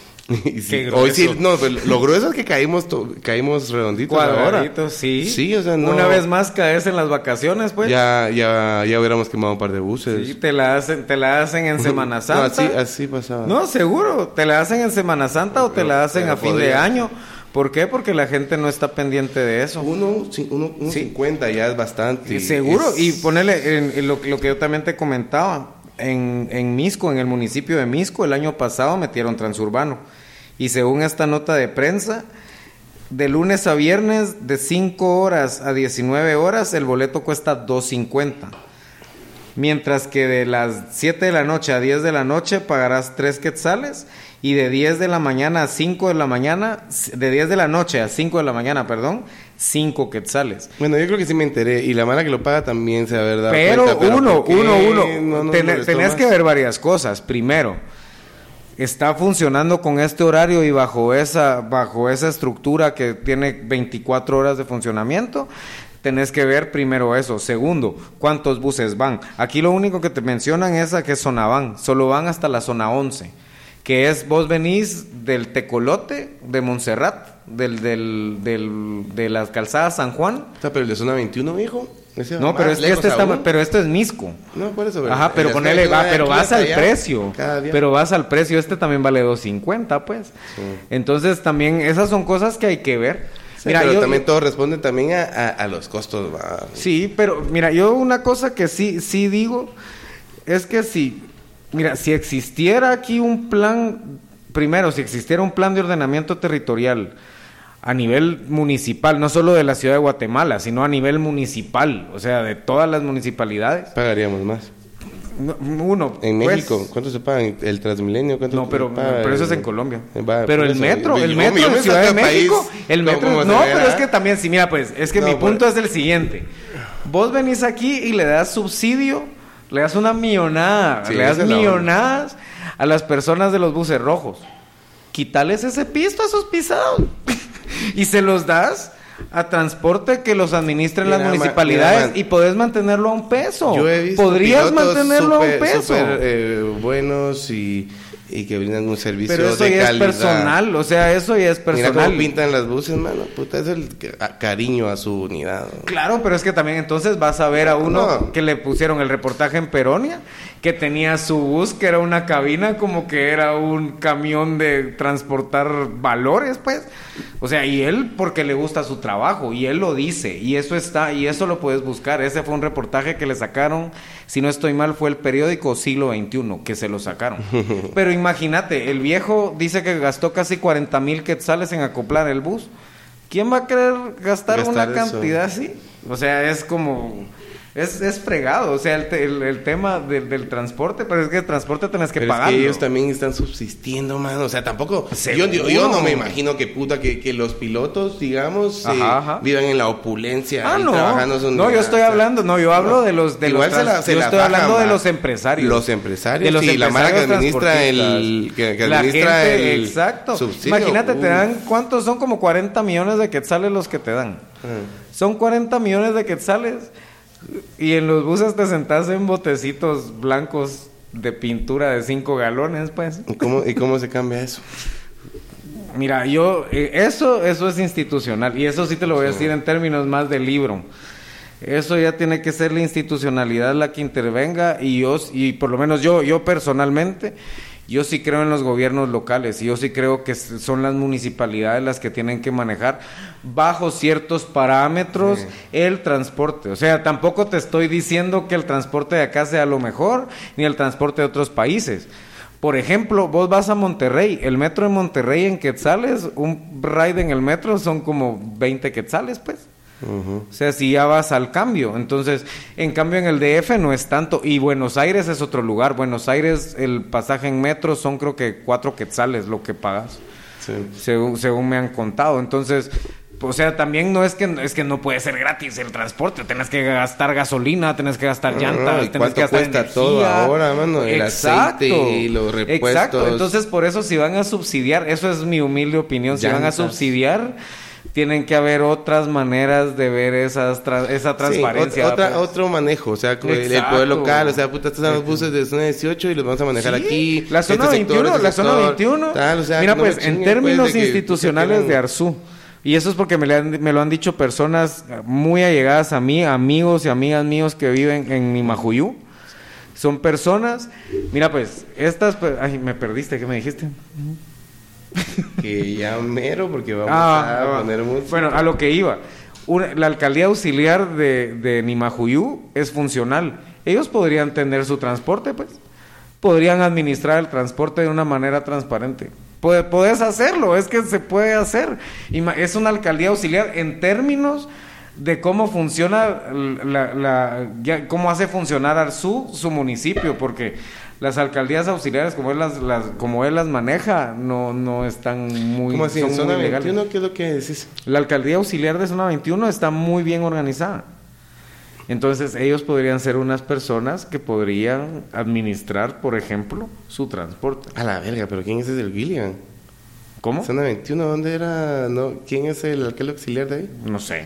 Sí, hoy sí, no, lo grueso es que caímos to, caímos redonditos ahora. Sí. Sí, o sea, no. Una vez más caes en las vacaciones, pues. Ya, ya, ya hubiéramos quemado un par de buses. Sí, te la hacen, te la hacen en Semana Santa. No, así, así pasaba. No, seguro, te la hacen en Semana Santa o te la hacen a fin de año. ¿Por qué? Porque la gente no está pendiente de eso. Uno, uno, uno sí. cincuenta ya es bastante. Seguro, es... y ponerle en, en lo, lo que yo también te comentaba. En, en Misco, en el municipio de Misco, el año pasado metieron transurbano. Y según esta nota de prensa, de lunes a viernes, de cinco horas a diecinueve horas, el boleto cuesta dos cincuenta. Mientras que de las siete de la noche a diez de la noche pagarás tres quetzales. Y de diez de la mañana a cinco de la mañana, de diez de la noche a cinco de la mañana, perdón, cinco quetzales. Bueno, yo creo que sí me enteré. Y la mala que lo paga también se va a ver dado pero cuenta. Pero uno, uno, uno, uno. No Ten, tenés que ver varias cosas. Primero, está funcionando con este horario y bajo esa bajo esa estructura que tiene veinticuatro horas de funcionamiento. Tenés que ver primero eso. Segundo, ¿cuántos buses van? Aquí lo único que te mencionan es a qué zona van. Solo van hasta la zona once, que es, vos venís del Tecolote, de Montserrat, del, del, del, de las calzadas San Juan. Está, pero el de zona veintiuno, hijo. No, pero es, este está, pero esto es Misco. No, por eso. Ajá, pero ponele, va, pero vas al precio. Pero vas al precio, este también vale dos cincuenta, pues. Sí. Entonces también esas son cosas que hay que ver. Sí, mira, pero yo, también todo responde también a, a, a los costos. Va. Sí, pero mira, yo una cosa que sí, sí digo es que si, mira, si existiera aquí un plan, primero, si existiera un plan de ordenamiento territorial a nivel municipal, no solo de la ciudad de Guatemala, sino a nivel municipal, o sea, de todas las municipalidades. Pagaríamos más. No, uno. En pues, México, ¿cuánto se paga? ¿El Transmilenio? ¿Cuánto no, pero, paga? pero eso es en Colombia. Va, pero el eso, metro, yo, el yo, metro yo, yo en Ciudad de México, país, el metro, no, pero es que también, sí, mira, pues, es que no, mi punto pues, es el siguiente. Vos venís aquí y le das subsidio, le das una millonada, sí, le das millonadas a las personas de los buses rojos. Quítales ese pisto a esos pisados y se los das a transporte que los administren mira, las municipalidades mira, y podés mantenerlo a un peso. Yo he visto podrías mantenerlo super, a un peso. Super, eh, buenos y, y que brindan un servicio de calidad. Pero eso ya es personal, o sea, eso ya es personal. Mira cómo pintan las buses, mano. Puta, es el cariño a su unidad. ¿No? Claro, pero es que también entonces vas a ver a uno no. que le pusieron el reportaje en Peronia, que tenía su bus, que era una cabina como que era un camión de transportar valores, pues. O sea, y él porque le gusta su trabajo, y él lo dice, y eso está, y eso lo puedes buscar. Ese fue un reportaje que le sacaron, si no estoy mal, fue el periódico Siglo veintiuno, que se lo sacaron. Pero imagínate, el viejo dice que gastó casi cuarenta mil quetzales en acoplar el bus. ¿quién va a querer gastar, gastar una eso. cantidad así? O sea, es como... Es, es fregado, o sea, el, te, el, el tema de, del transporte, pero es que el transporte tenés que pero pagarlo. Es que ellos también están subsistiendo, man, o sea, tampoco... Seguro. Yo, yo, yo no me imagino que puta, que, que los pilotos, digamos, ajá, eh, ajá. vivan en la opulencia. Ah, y no, trabajando son no, yo estoy hablando, no, yo hablo no. de los... De Igual los se la, se yo la estoy bajan, hablando va. de los empresarios. Los empresarios, de los sí, empresarios la mara que administra el... Que, que la administra gente, el exacto. subsidio. Imagínate, Uf. te dan, ¿cuántos son? Como cuarenta millones de quetzales los que te dan. Uh. Son cuarenta millones de quetzales... Y en los buses te sentás en botecitos blancos de pintura de cinco galones, pues. ¿Y cómo, y cómo se cambia eso? Mira, yo... Eh, eso, eso es institucional. Y eso sí te lo voy a Sí. decir en términos más de libro. Eso ya tiene que ser la institucionalidad la que intervenga. Y yo... Y por lo menos yo, yo personalmente... Yo sí creo en los gobiernos locales y yo sí creo que son las municipalidades las que tienen que manejar bajo ciertos parámetros sí. el transporte. O sea, tampoco te estoy diciendo que el transporte de acá sea lo mejor, ni el transporte de otros países. Por ejemplo, vos vas a Monterrey, el metro de Monterrey en quetzales, un ride en el metro son como veinte quetzales, pues. Uh-huh. O sea, si ya vas al cambio. Entonces, en cambio en el D F no es tanto. Y Buenos Aires es otro lugar. Buenos Aires, el pasaje en metro son creo que cuatro quetzales lo que pagas, sí. según, según me han contado. Entonces, o sea, también no es que es que no puede ser gratis el transporte. Tenés que gastar gasolina, tenés que gastar llantas, uh-huh. tenés que gastar cuesta energía. Todo ahora, mano? El exacto, aceite y los repuestos. Exacto. Entonces, por eso si van a subsidiar, eso es mi humilde opinión, si llantas. Van a subsidiar, tienen que haber otras maneras de ver esas tra- esa transparencia. Sí, otra, pues. otro manejo, o sea, con el, el poder local, o sea, puta, estos son los buses de zona dieciocho y los vamos a manejar sí, aquí. La zona este veintiuno, sector, la este zona sector, veintiuno. Tal, o sea, mira, no pues, chinguen, en términos pues, de institucionales que, de Arzú, y eso es porque me, le han, me lo han dicho personas muy allegadas a mí, amigos y amigas míos que viven en Nimajuyú. Son personas, mira, pues, estas, ay, me perdiste, ¿qué me dijiste? Que ya mero, porque vamos ah, a poner música. Bueno, a lo que iba. Una, la alcaldía auxiliar de, de Nimajuyú es funcional. Ellos podrían tener su transporte, pues. Podrían administrar el transporte de una manera transparente. Puede, puedes hacerlo, es que se puede hacer. Es una alcaldía auxiliar en términos de cómo funciona, la, la, ya, cómo hace funcionar Arzú, su municipio, porque las alcaldías auxiliares, como él las, las, como él las maneja, no, no están muy... ¿Cómo así? ¿En zona veintiuno qué es lo que decís? La alcaldía auxiliar de zona veintiuno está muy bien organizada. Entonces, ellos podrían ser unas personas que podrían administrar, por ejemplo, su transporte. A la verga, pero ¿quién es ese el Gilligan? ¿Cómo? Zona veintiuno, ¿dónde era? No, ¿quién es el alcalde auxiliar de ahí? No sé.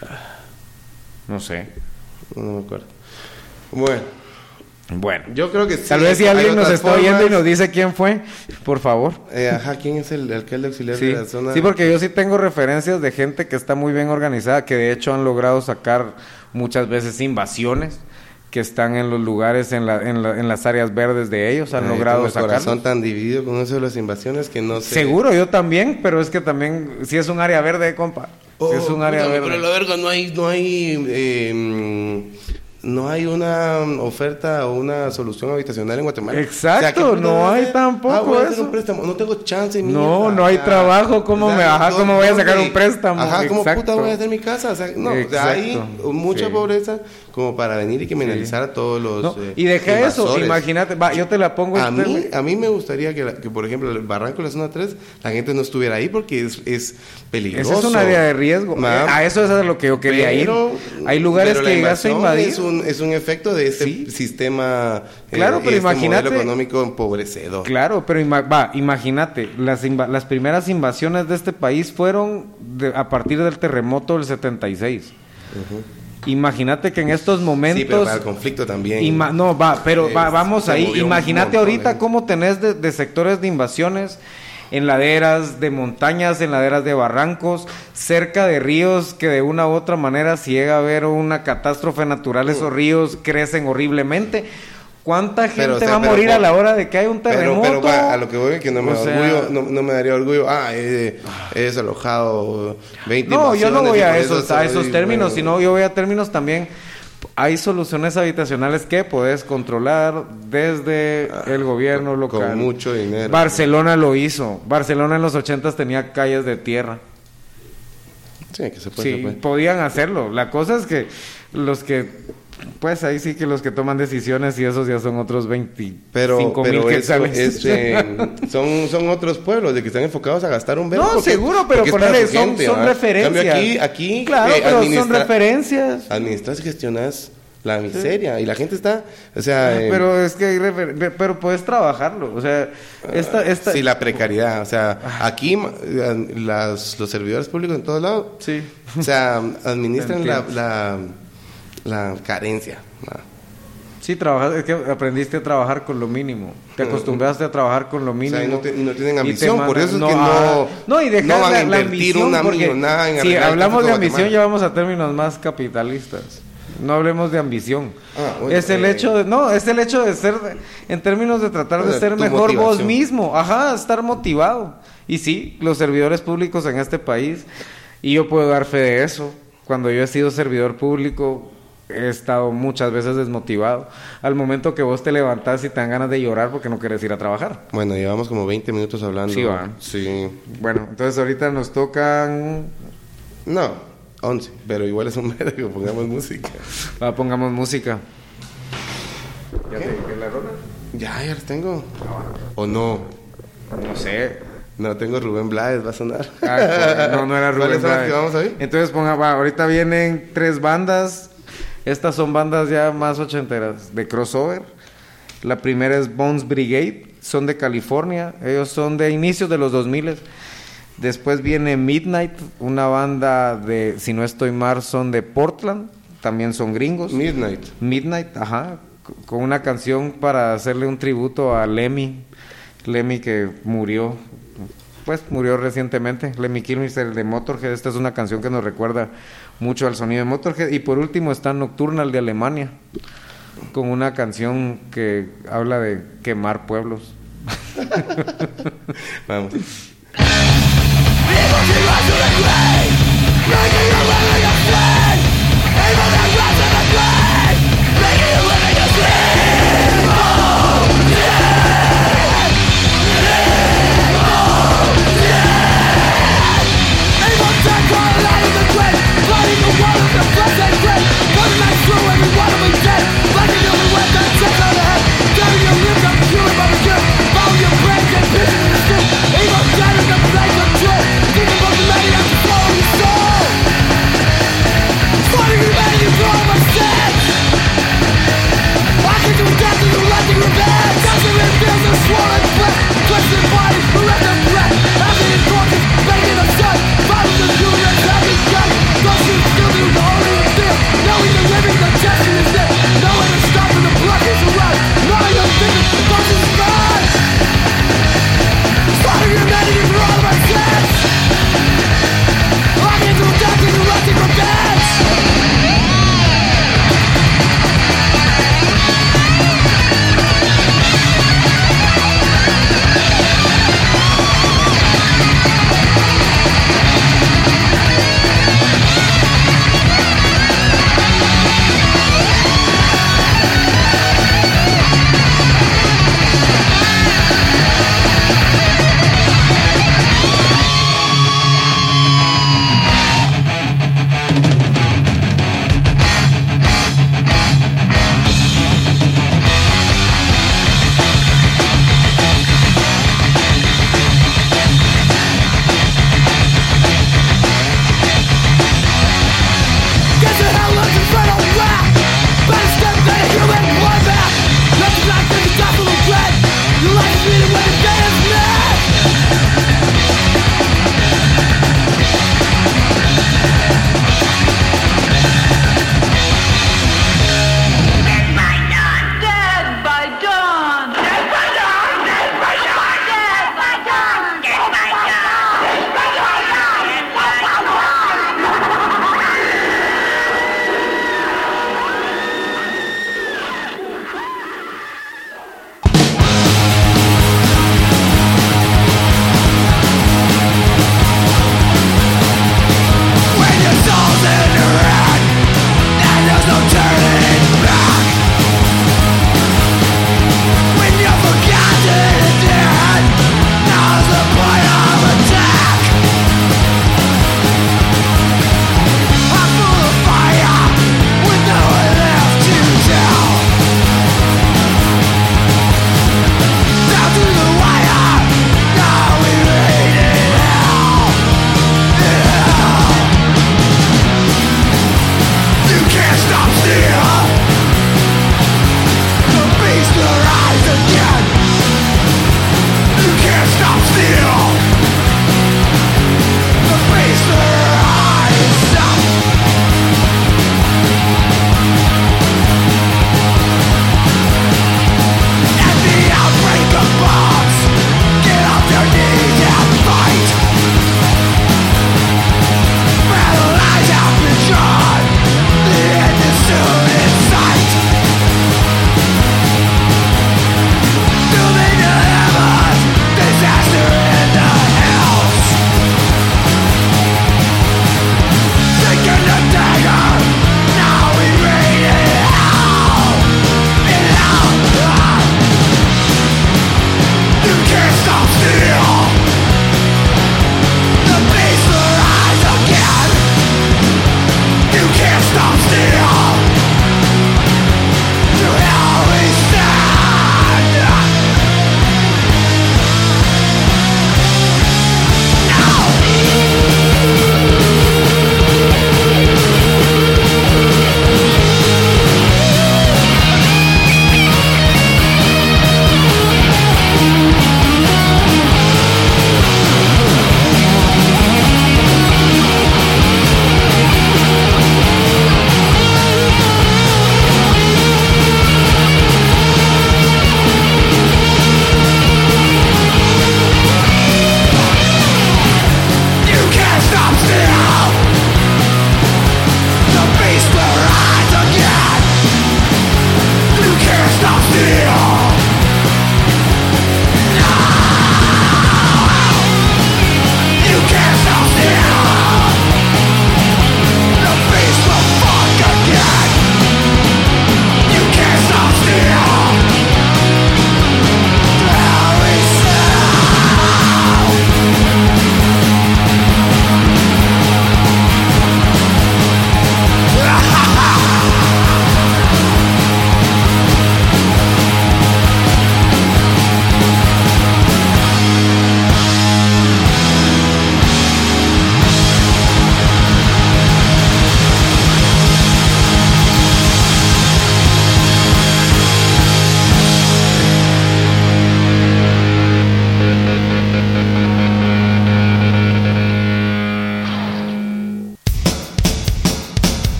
No sé. No, no me acuerdo. Bueno. Bueno. Yo creo que sí. Tal vez si alguien nos está formas. oyendo y nos dice quién fue, por favor. Eh, ajá, ¿quién es el alcalde auxiliar sí. de la zona? Sí, porque yo sí tengo referencias de gente que está muy bien organizada, que de hecho han logrado sacar muchas veces invasiones que están en los lugares, en, la, en, la, en las áreas verdes de ellos, han Ay, logrado sacar. El corazón tan dividido con eso de las invasiones que no sé. Seguro, yo también, pero es que también, si es un área verde, compa. Oh, si es un área puta, verde. Pero la verga, no hay, no hay, eh, no hay una oferta o una solución habitacional en Guatemala. Exacto, o sea, no hay tampoco ah, voy a hacer eso. un préstamo, no tengo chance. No, mierda. no hay trabajo, ¿cómo, o sea, me, ajá, ¿cómo voy a sacar un préstamo? Ajá, ¿cómo Exacto. puta voy a hacer mi casa? O sea, no, o sea, hay mucha sí. pobreza como para venir y criminalizar sí. a todos los no, eh, y deja invasores. eso, imagínate, va, yo te la pongo. A mí, a mí me gustaría que, la, que, por ejemplo, el barranco de la zona tres, la gente no estuviera ahí porque es, es peligroso. Ese es un área de riesgo. Ma, a eso es a lo que yo quería pero, ir. Hay lugares que llegaste a invadir. Es un, es un efecto de este ¿Sí? sistema, claro, eh, pero este imagínate, modelo económico empobrecedor. Claro, pero ima, va, imagínate, las, inv- las primeras invasiones de este país fueron de, a partir del terremoto del setenta y seis. Uh-huh. Imagínate que en estos momentos... Sí, pero para el conflicto también. Ima- no, va, pero eh, va, vamos ahí. Imagínate ahorita de... cómo tenés de, de sectores de invasiones en laderas de montañas, en laderas de barrancos, cerca de ríos que de una u otra manera, si llega a haber una catástrofe natural, esos ríos crecen horriblemente. ¿Cuánta gente pero, o sea, va a morir pero, a la hora de que hay un terremoto? Pero, pero va, a lo que voy, que no me, o sea, orgullo, no, no me daría orgullo. Ah, he, he desalojado veinte No, yo no voy a esos, eso a esos soy, términos, bueno. sino yo voy a términos también. Hay soluciones habitacionales que puedes controlar desde ah, el gobierno con, local. Con mucho dinero. Barcelona lo hizo. Barcelona en los ochentas tenía calles de tierra. Sí, que se puede. Sí, se puede. podían hacerlo. La cosa es que los que... Pues ahí sí que los que toman decisiones y esos ya son otros veinticinco Pero, mil pero eso quetzales. es, eh, son, son otros pueblos de que están enfocados a gastar un verbo. No, porque- seguro, pero porque es para ponerle, su son, gente, son ¿va? referencias. En cambio aquí, aquí claro, eh, pero son administra- referencias. administras y gestionas la miseria y la gente está, o sea, eh, Pero es que hay refer- pero puedes trabajarlo, o sea, esta, esta... sí, la precariedad, o sea, aquí eh, las, los servidores públicos en todos lados, Sí. o sea, administran la, Entiendo. la, la carencia. ¿va? Sí, trabajas, es que aprendiste a trabajar con lo mínimo. Te acostumbraste a trabajar con lo O mínimo. sea, y no, te- y no tienen y te ambición, por mandan- eso es no, que no, ah, no, y dejar no van la- a la invertir ambición, una porque millonada en si arreglar el hablamos de tráfico ambición, Guatemala. ya vamos a términos más capitalistas. No hablemos de ambición. Ah, bueno, es el eh. hecho de, no, es el hecho de ser, en términos de tratar de Bueno, ser tu mejor vos motivación. mismo. Ajá, estar motivado. Y sí, los servidores públicos en este país, y yo puedo dar fe de eso. Cuando yo he sido servidor público, he estado muchas veces desmotivado. Al momento que vos te levantás y te dan ganas de llorar porque no querés ir a trabajar. Bueno, llevamos como veinte minutos hablando. Sí, va. Sí. Bueno, entonces ahorita nos tocan... No, once, pero igual es un medio que pongamos música. Va, pongamos música. ¿Ya te dije la rola? Ya, ya las tengo. ¿O no? No sé. No, tengo Rubén Blades, va a sonar. Ah, no, no era Rubén ¿Cuáles son las Blades. que vamos a oír? Entonces ponga, va, ahorita vienen tres bandas. Estas son bandas ya más ochenteras, de crossover. La primera es Bones Brigade, son de California. Ellos son de inicios de los dos mil. Después viene Midnight, una banda de, si no estoy mal, son de Portland. También son gringos. Midnight. Midnight, ajá, c- con una canción para hacerle un tributo a Lemmy, Lemmy que murió, pues murió recientemente, Lemmy Kilmister, el de Motorhead. Esta es una canción que nos recuerda mucho al sonido de Motorhead. Y por último está Nocturnal de Alemania, con una canción que habla de quemar pueblos. Vamos. Evil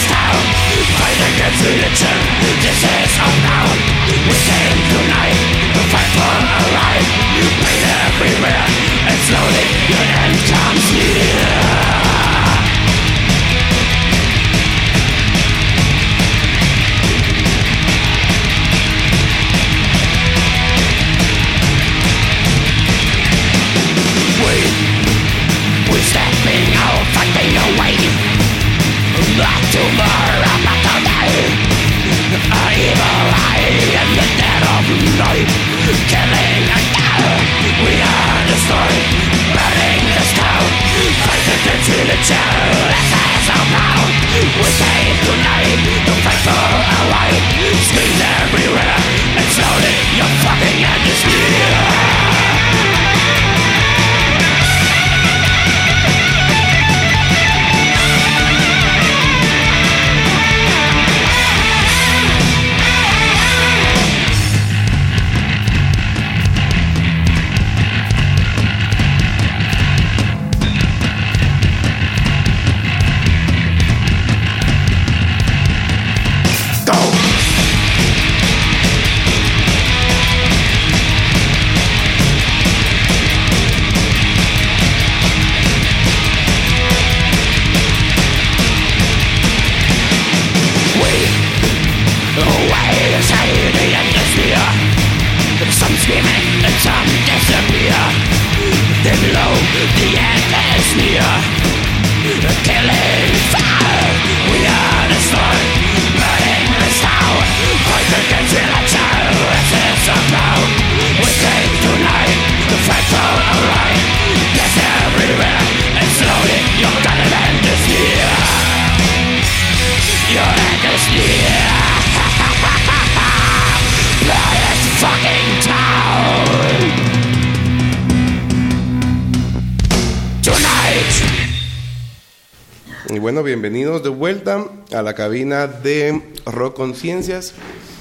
Y bueno, bienvenidos de vuelta a la cabina de Rock Conciencias.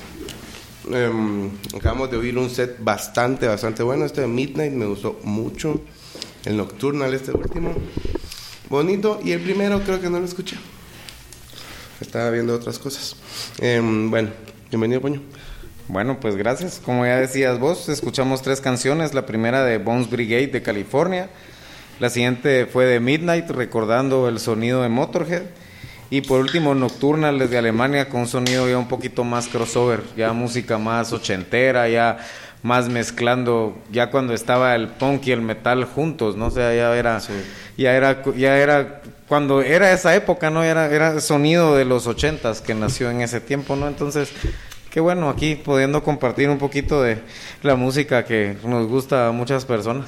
Um, acabamos de oír un set bastante, bastante bueno. Este de Midnight me gustó mucho. El Nocturnal, este último, bonito. Y el primero creo que no lo escuché. Estaba viendo otras cosas. Um, bueno, bienvenido, Poño. Bueno, pues gracias. Como ya decías vos, escuchamos tres canciones. La primera de Bones Brigade de California. La siguiente fue de Midnight, recordando el sonido de Motorhead. Y por último, Nocturnal desde Alemania, con un sonido ya un poquito más crossover, ya música más ochentera, ya más mezclando, ya cuando estaba el punk y el metal juntos, ¿no? O sea, ya era, sí. ya era, ya era, cuando era esa época, ¿no? Era, era el sonido de los ochentas que nació en ese tiempo, ¿no? Entonces, qué bueno, aquí pudiendo compartir un poquito de la música que nos gusta a muchas personas.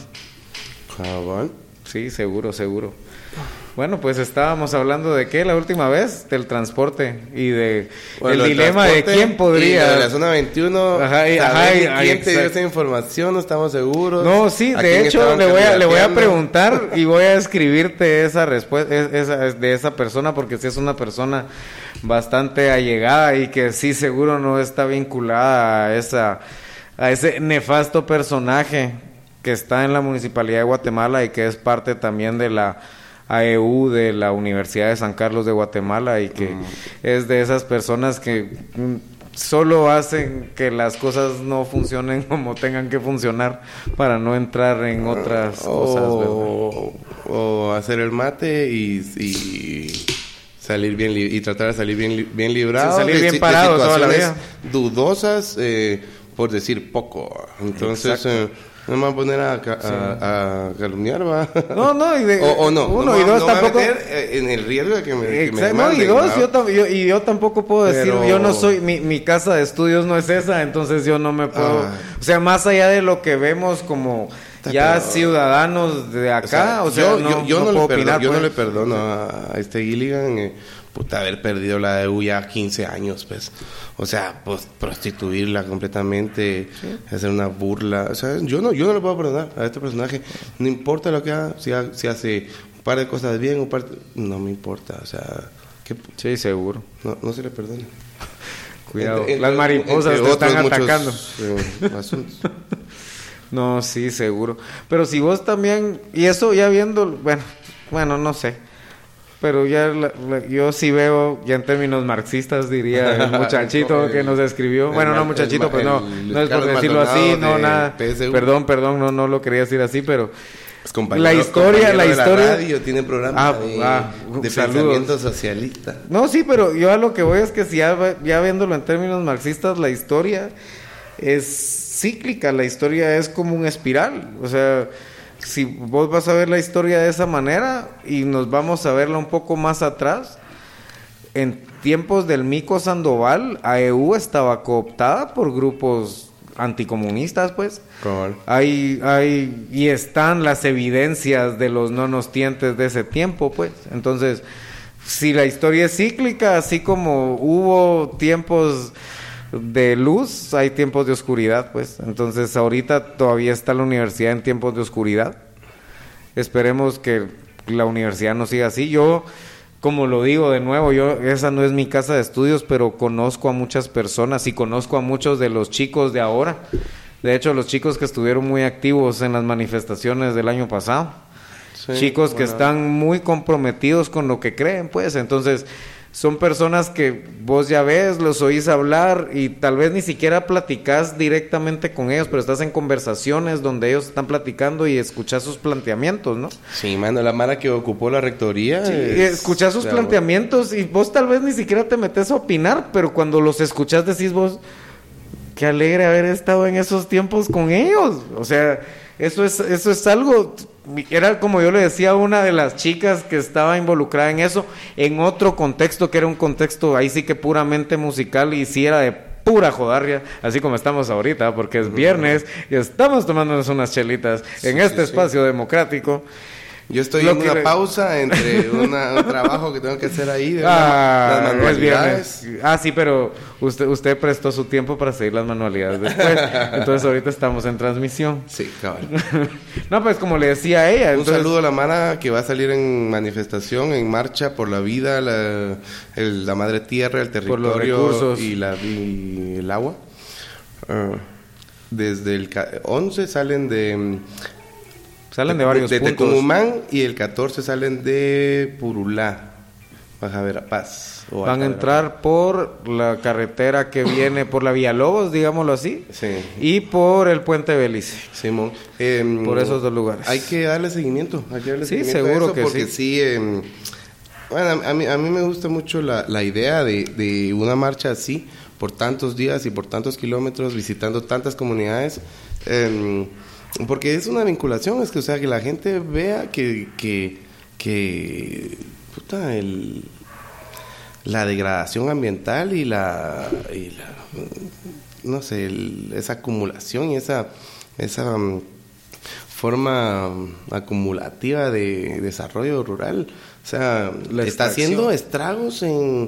Cabal. Sí, seguro, seguro. Bueno, pues estábamos hablando de qué la última vez, del transporte y de bueno, el dilema de quién podría. Y de la zona veintiuno. Ajá, y, ajá, y, quién te dio esa información, no estamos seguros. No, sí, de hecho le voy a le voy a preguntar y voy a escribirte esa respuesta esa, de esa persona, porque si es una persona bastante allegada y que sí seguro no está vinculada a esa a ese nefasto personaje que está en la Municipalidad de Guatemala y que es parte también de la A E U de la Universidad de San Carlos de Guatemala, y que mm. es de esas personas que mm, solo hacen que las cosas no funcionen como tengan que funcionar para no entrar en otras uh, cosas, o, o hacer el mate y, y salir bien li- y tratar de salir bien bien librado, sí, salir de, bien parado de toda la vida, dudosas, eh, por decir poco. Entonces eh, no me voy a poner a, a, sí. a, a calumniar, ¿va? No, no, y de, o, o no, uno no, y dos no tampoco. Me voy a meter en el riesgo de que me, que me no, y dos, yo, tam- yo, y yo tampoco puedo decir, pero... yo no soy, mi, mi casa de estudios no es esa, entonces yo no me puedo, ah. o sea, más allá de lo que vemos como ya pero... ciudadanos de acá, o sea, o sea yo, no, yo, yo, no, no, puedo le perdono, opinar, yo pues. no le perdono a, a este Gilligan, eh, puta, haber perdido la E U ya quince años, pues. O sea, pues prostituirla completamente, ¿sí? Hacer una burla. O sea, yo no, yo no le puedo perdonar a este personaje. No importa lo que haga, si, ha, si hace un par de cosas bien, un par de... No me importa, o sea... ¿qué? Sí, seguro. No, no se le perdona. Cuidado, entre, las mariposas te están atacando. Eh, asuntos. No, sí, seguro. Pero si vos también... Y eso ya viendo... Bueno, bueno, no sé... pero ya la, la, yo sí veo, ya en términos marxistas diría el muchachito que nos escribió, el, bueno, no muchachito, el, pues no, no es por decirlo así, no, nada, P S U. perdón, perdón, no, no lo quería decir así, pero la historia, la historia... La radio tiene programa ah, de, ah, de pensamiento socialista. No, sí, pero yo a lo que voy es que si ya, ya viéndolo en términos marxistas, la historia es cíclica, la historia es como un espiral, o sea, si vos vas a ver la historia de esa manera y nos vamos a verla un poco más atrás, en tiempos del Mico Sandoval, A E U estaba cooptada por grupos anticomunistas, pues. Cool. Hay, hay, y están las evidencias de los nonostientes de ese tiempo, pues. Entonces, si la historia es cíclica, así como hubo tiempos de luz, hay tiempos de oscuridad, pues. Entonces, ahorita todavía está la universidad en tiempos de oscuridad. Esperemos que la universidad no siga así. Yo, como lo digo de nuevo, yo esa no es mi casa de estudios, pero conozco a muchas personas y conozco a muchos de los chicos de ahora. De hecho, los chicos que estuvieron muy activos en las manifestaciones del año pasado. Sí, chicos bueno. que están muy comprometidos con lo que creen, pues. Entonces, son personas que vos ya ves, los oís hablar y tal vez ni siquiera platicás directamente con ellos, pero estás en conversaciones donde ellos están platicando y escuchás sus planteamientos, ¿no? Sí, mano, la mara que ocupó la rectoría. Sí, es... escuchás sus claro. planteamientos y vos tal vez ni siquiera te metes a opinar, pero cuando los escuchás decís vos, qué alegre haber estado en esos tiempos con ellos. O sea, eso es, eso es algo... Era como yo le decía a una de las chicas que estaba involucrada en eso, en otro contexto que era un contexto ahí sí que puramente musical y sí era de pura jodarria, así como estamos ahorita, porque es viernes y estamos tomándonos unas chelitas sí, en este sí, espacio sí. democrático. Yo estoy Lo en una le... pausa entre una, un trabajo que tengo que hacer ahí de ah, las manualidades. Ah, sí, pero usted usted prestó su tiempo para seguir las manualidades después. Entonces ahorita estamos en transmisión. Sí, cabal. No, pues como le decía a ella. Un entonces... saludo a la Mara que va a salir en manifestación, en marcha por la vida, la, el, la madre tierra, el territorio por los recursos. Y, la, y el agua. Uh, desde el once salen de... Salen de, de varios de, de puntos. De Tecumumán y el catorce salen de Purulá, Baja Verapaz. O Van a entrar por la carretera que viene por la Villalobos, digámoslo así, sí. y por el Puente Belice. Simón. Eh, por esos dos lugares. Hay que darle seguimiento. Hay que darle sí, seguimiento seguro a eso que porque sí. sí eh, bueno, a mí, a mí me gusta mucho la, la idea de, de una marcha así, por tantos días y por tantos kilómetros, visitando tantas comunidades. Eh, Porque es una vinculación, es que, o sea, que la gente vea que, que, que puta, el, la degradación ambiental y la, y la no sé, el, esa acumulación y esa, esa um, forma um, acumulativa de desarrollo rural, o sea, la está haciendo estragos en,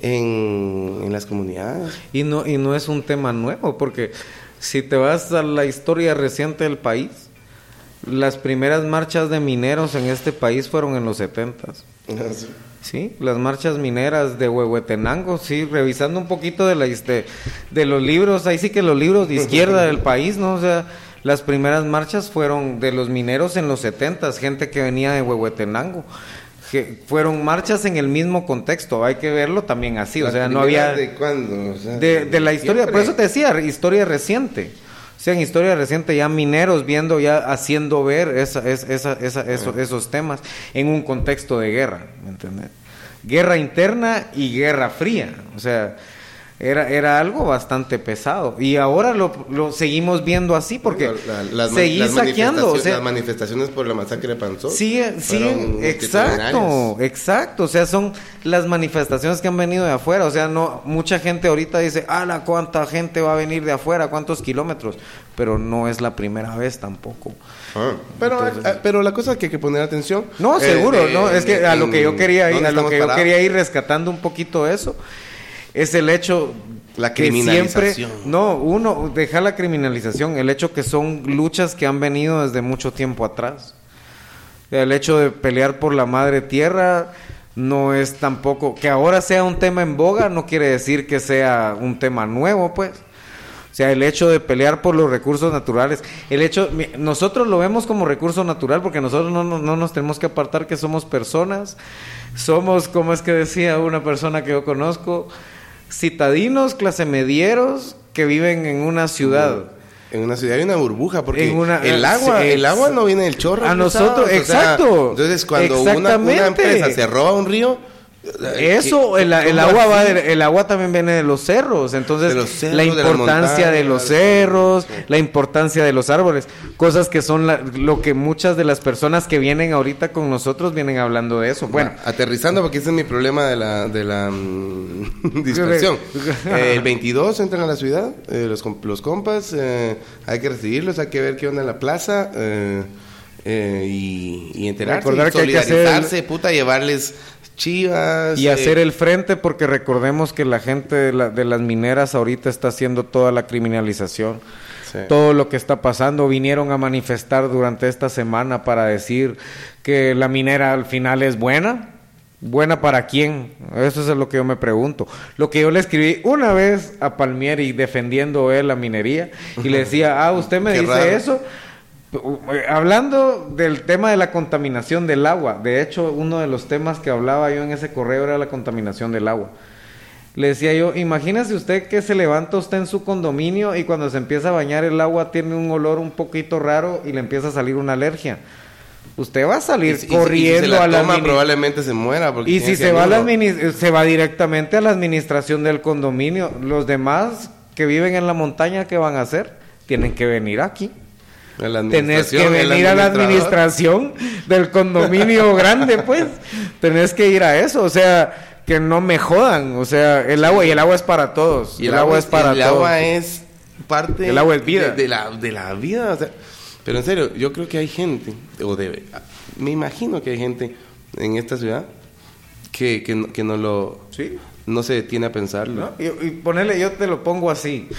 en, en las comunidades. Y no, y no es un tema nuevo, porque... Si te vas a la historia reciente del país, las primeras marchas de mineros en este país fueron en los setentas. Sí. Sí, las marchas mineras de Huehuetenango, sí, revisando un poquito de la de, de los libros, ahí sí que los libros de izquierda del país, ¿no? O sea, las primeras marchas fueron de los mineros en los setentas, gente que venía de Huehuetenango. Que fueron marchas en el mismo contexto, hay que verlo también así, o sea, no había... ¿De cuándo? O sea, de, de la historia, siempre. Por eso te decía, historia reciente, o sea, en historia reciente ya mineros viendo, ya haciendo ver esa, esa, esa, esa, eso, uh-huh. esos temas en un contexto de guerra, ¿me entiendes? Guerra interna y guerra fría, o sea... Era, era algo bastante pesado y ahora lo, lo seguimos viendo así porque la, la, las, seguís las saqueando, o sea, las manifestaciones por la masacre de Panzó sí, sí, exacto, exacto, o sea, son las manifestaciones que han venido de afuera, o sea, no, mucha gente ahorita dice, ala, cuánta gente va a venir de afuera, cuántos kilómetros, pero no es la primera vez tampoco. Ah, pero, Entonces, a, pero la cosa que hay que poner atención. No, eh, seguro, eh, no, es que a lo que yo quería ir, a lo que yo parados? quería ir rescatando un poquito eso. Es el hecho la criminalización. Que siempre, no, uno, deja la criminalización, el hecho que son luchas que han venido desde mucho tiempo atrás. El hecho de pelear por la madre tierra no es tampoco, que ahora sea un tema en boga, no quiere decir que sea un tema nuevo, pues. O sea, el hecho de pelear por los recursos naturales, el hecho, nosotros lo vemos como recurso natural porque nosotros no, no, no nos tenemos que apartar que somos personas, somos, como es que decía una persona que yo conozco, citadinos, clase medieros que viven en una ciudad. En una ciudad hay una burbuja, porque una, el agua, sí, el agua no viene del chorro. A nosotros, o sea, exacto. Entonces, cuando una, una empresa se roba un río, eso, el, el agua va de, el agua también viene de los cerros, entonces los cerros, la importancia de, de los cerros, sí. La importancia de los árboles, cosas que son la, lo que muchas de las personas que vienen ahorita con nosotros vienen hablando de eso. Bueno, aterrizando, porque ese es mi problema de la de la um, dispersión. eh, el veintidós entran a la ciudad, eh, los, los compas, eh, hay que recibirlos, hay que ver qué onda en la plaza. Eh, eh, y, y enterarse, y solidarizarse, el... puta, llevarles chivas. Y eh. hacer el frente, porque recordemos que la gente de, la, de las mineras ahorita está haciendo toda la criminalización. Sí. Todo lo que está pasando. Vinieron a manifestar durante esta semana para decir que la minera al final es buena. ¿Buena para quién? Eso es lo que yo me pregunto. Lo que yo le escribí una vez a Palmieri defendiendo él la minería y le decía, ah, usted me dice raro. Eso... Hablando del tema de la contaminación del agua, de hecho uno de los temas que hablaba yo en ese correo era la contaminación del agua. Le decía yo, imagínese usted que se levanta usted en su condominio y cuando se empieza a bañar el agua tiene un olor un poquito raro y le empieza a salir una alergia. Usted va a salir y, corriendo y si se la a la toma, administ- probablemente se muera. Porque y si se va, a la administ- se va directamente a la administración del condominio. Los demás que viven en la montaña, ¿qué van a hacer? Tienen que venir aquí. Tenés que venir a la administración del condominio grande, pues. Tenés que ir a eso, o sea, que no me jodan, o sea, el agua, y el agua es para todos. Y el, el agua, agua es para el todos. El agua es parte el agua es vida. De, de, la, de la vida, o sea, pero en serio, yo creo que hay gente, o debe, me imagino que hay gente en esta ciudad que, que, que no lo, ¿sí? No se detiene a pensarlo. ¿No? Y, y ponerle, yo te lo pongo así,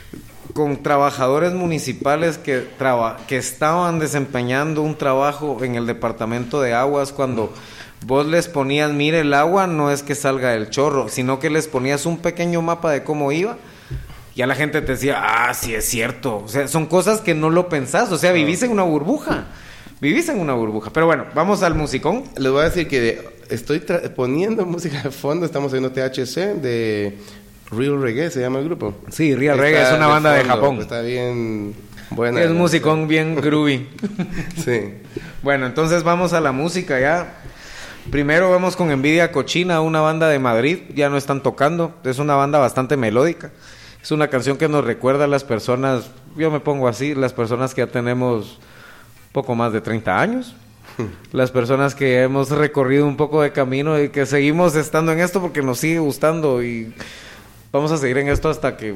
con trabajadores municipales que traba, que estaban desempeñando un trabajo en el departamento de aguas cuando vos les ponías, mire, el agua no es que salga del chorro, sino que les ponías un pequeño mapa de cómo iba, ya la gente te decía, ah, sí es cierto, o sea, son cosas que no lo pensás, o sea, vivís en una burbuja, vivís en una burbuja, pero bueno, vamos al musicón. Les voy a decir que de, estoy tra- poniendo música de fondo, estamos oyendo T H C de... Real Reggae se llama el grupo. Sí, Real está Reggae es una banda de, fondo, de Japón. Está bien buena. Es musicón bien groovy. Sí. Bueno, entonces vamos a la música ya. Primero vamos con Envidia Cochina, una banda de Madrid. Ya no están tocando. Es una banda bastante melódica. Es una canción que nos recuerda a las personas, yo me pongo así, las personas que ya tenemos poco más de treinta años. Las personas que hemos recorrido un poco de camino y que seguimos estando en esto porque nos sigue gustando y... vamos a seguir en esto hasta que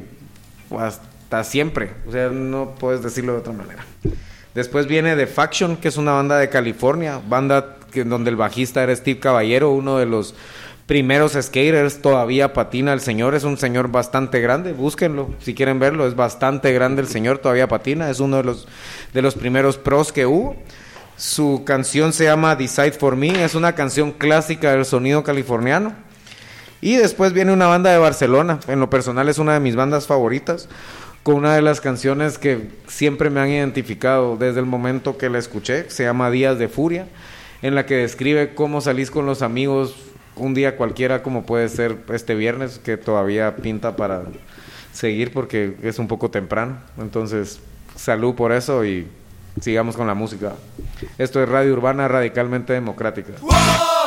hasta siempre, o sea, no puedes decirlo de otra manera. Después viene The Faction, que es una banda de California, banda que, donde el bajista era Steve Caballero, uno de los primeros skaters, todavía patina el señor, es un señor bastante grande, búsquenlo si quieren verlo, es bastante grande el señor, todavía patina, es uno de los de los primeros pros que hubo. Su canción se llama Decide for Me, es una canción clásica del sonido californiano. Y después viene una banda de Barcelona, en lo personal es una de mis bandas favoritas, con una de las canciones que siempre me han identificado desde el momento que la escuché, se llama Días de Furia, en la que describe cómo salís con los amigos un día cualquiera, como puede ser este viernes, que todavía pinta para seguir porque es un poco temprano. Entonces, salud por eso y sigamos con la música. Esto es Radio Urbana Radicalmente Democrática. ¡Wow!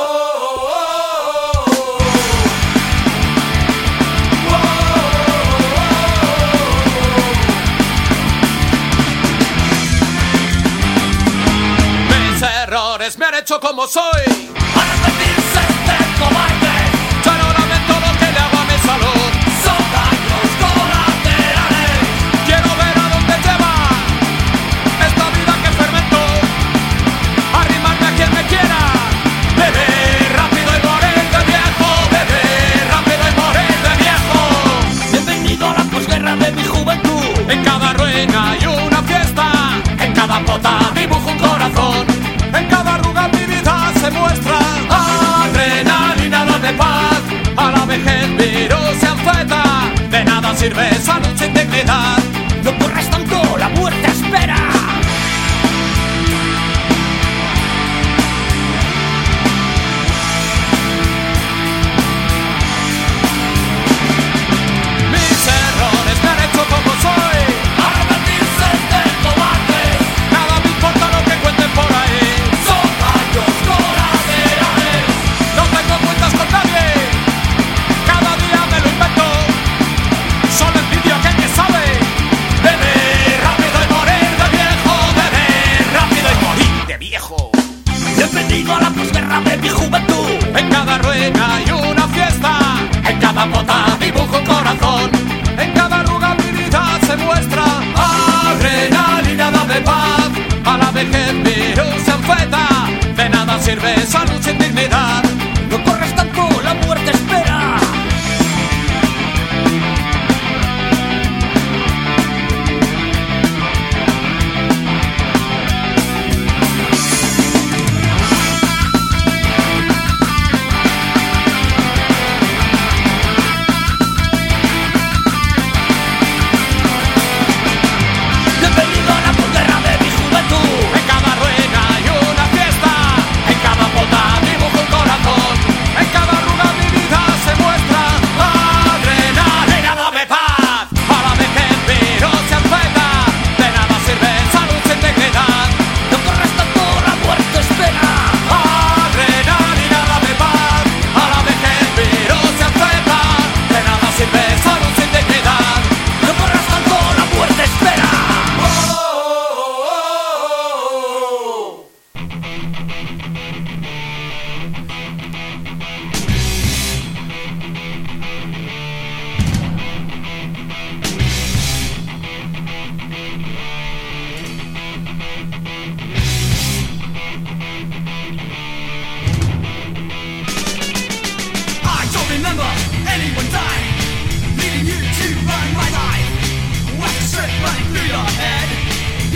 Me han hecho como soy. Arrepentirse de cobarde. Ya no lamento lo que le hago a mi salud. Son daños colaterales. Quiero ver a dónde lleva esta vida que fermentó. Arrimarme a quien me quiera. Beber rápido y morir de viejo. Beber rápido y morir de viejo. Bienvenido a la posguerra de mi juventud. En cada ruina hay una fiesta. En cada bota dibujo un corazón. En cada arruga mi vida se muestra adrenalina, no de paz. A la vejez virus se anfeta. De nada sirve salud sin dignidad.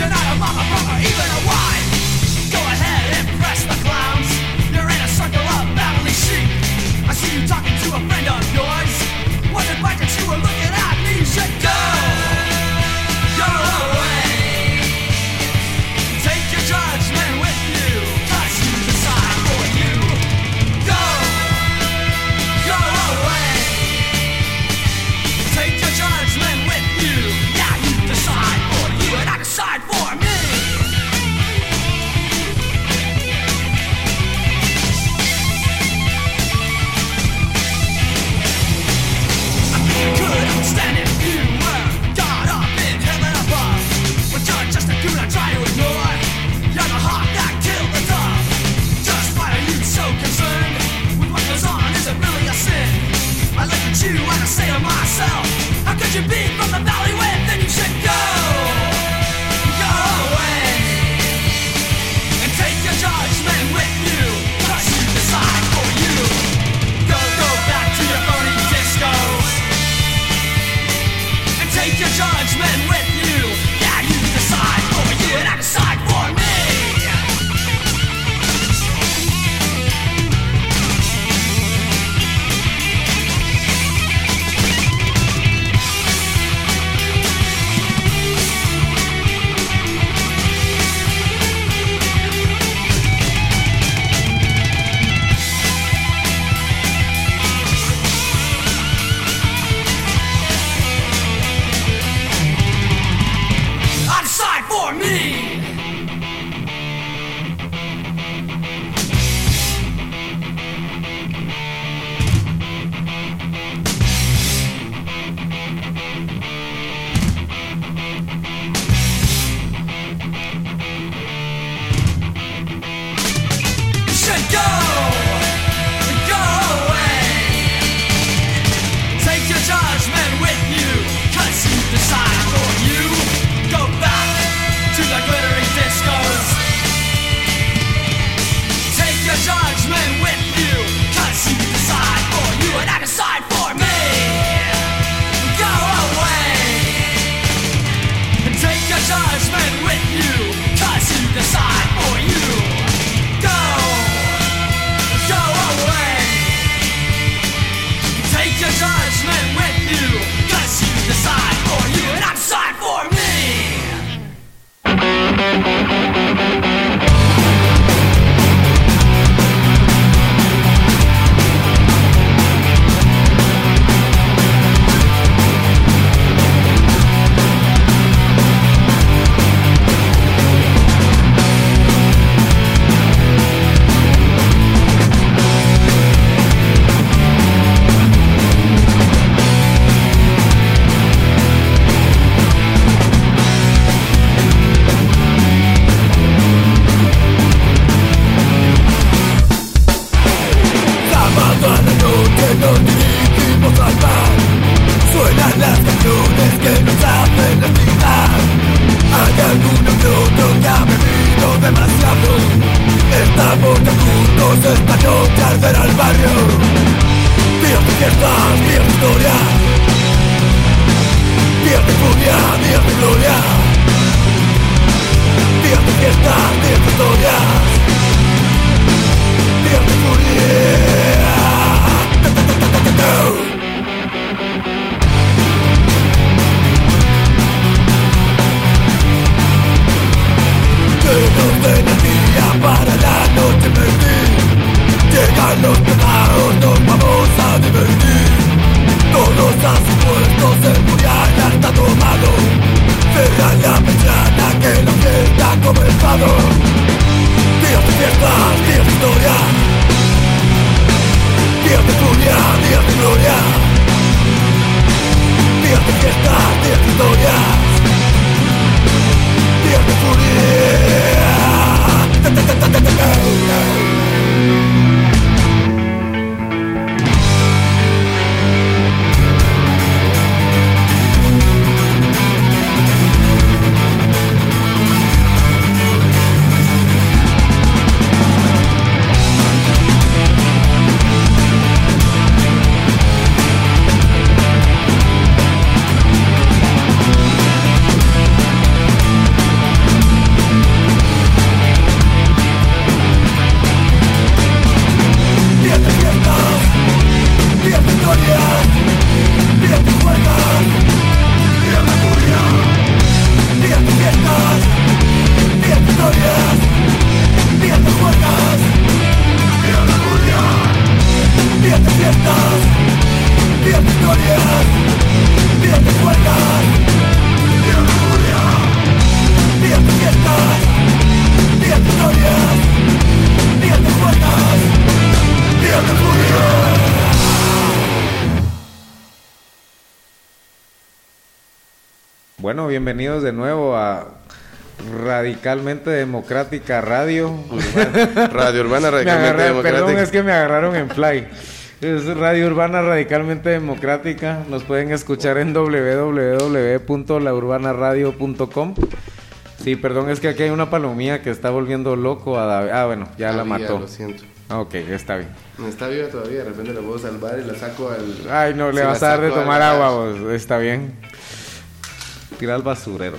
You're not a mama, brother, even a wife. Go ahead, impress the clowns. You're in a circle of family sheep. I see you talking to a friend of yours. Wasn't right that you were looking at me. You should go, go away. Take your judgment with you, 'cause you decide for you. Go, go away. Take your judgment with you. Yeah, you decide for you, and I decide for me. Could understand if you were God up in heaven above, but you're just a dude I try to ignore. You're the hawk that killed the dove. Just why are you so concerned with what goes on? Is it really a sin? I look at you and I say to myself, how could you be from the valley when then you should go, go away, and take your judgment with you, 'cause you decide for you. Go, go back to your phony discos. Take your judgment with you. Yeah, you decide for you, and I decide for me. I decide for me. You should go, go away. Take your judgment with you, 'cause you decide for you. Go back to the glittering discos. Take your judgment with you, 'cause you decide for you, and I decide for me. Go away and take your judgment with you, 'cause you decide for you. Go, go away. Take your judgment with you, 'cause you decide for you, and I decide for me. Días de fiestas, días de historia. Bueno, bienvenidos de nuevo a Radicalmente Democrática Radio. Urbana. Radio Urbana Radicalmente agarré, Democrática. Perdón, es que me agarraron en fly. Es Radio Urbana Radicalmente Democrática. Nos pueden escuchar en doble u doble u doble u punto la urbana radio punto com. Sí, perdón, es que aquí hay una palomía que está volviendo loco a David. Ah, bueno, ya ah, la mató. Ya, lo siento. Ok, está bien. No está viva todavía, de repente la puedo salvar y la saco al... Ay, no, le si vas la a dar de saco al tomar garage. agua, vos. Está bien. Tira al basurero.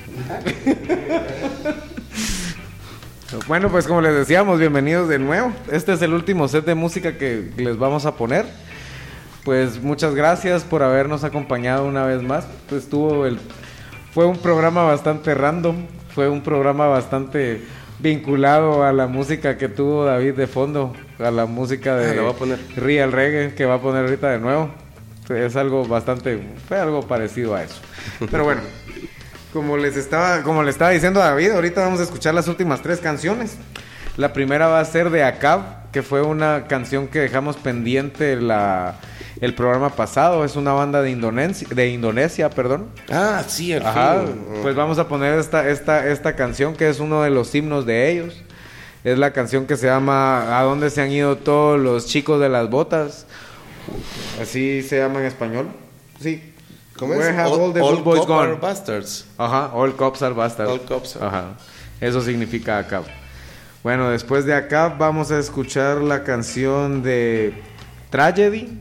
Bueno, pues como les decíamos, bienvenidos de nuevo. Este es el último set de música que les vamos a poner. Pues muchas gracias por habernos acompañado una vez más. Pues tuvo el... Fue un programa bastante random. Fue un programa bastante vinculado a la música que tuvo David de fondo. A la música de Ah, la voy a poner. Real Reggae, que va a poner ahorita de nuevo. Es algo bastante... Fue algo parecido a eso. Pero bueno... Como les estaba, como le estaba diciendo a David, ahorita vamos a escuchar las últimas tres canciones. La primera va a ser de Acab, que fue una canción que dejamos pendiente la, el programa pasado. Es una banda de Indonesia, de Indonesia, perdón. Ah, sí, al Ajá. fin. Pues vamos a poner esta, esta, esta canción que es uno de los himnos de ellos. Es la canción que se llama ¿A dónde se han ido todos los chicos de las botas? Así se llama en español. Sí. ¿Cómo es? Where have All, all the all good boys cop gone? are bastards. Ajá, all cops are bastards. All cops are- Ajá, eso significa Acab. Bueno, después de Acab vamos a escuchar la canción de Tragedy,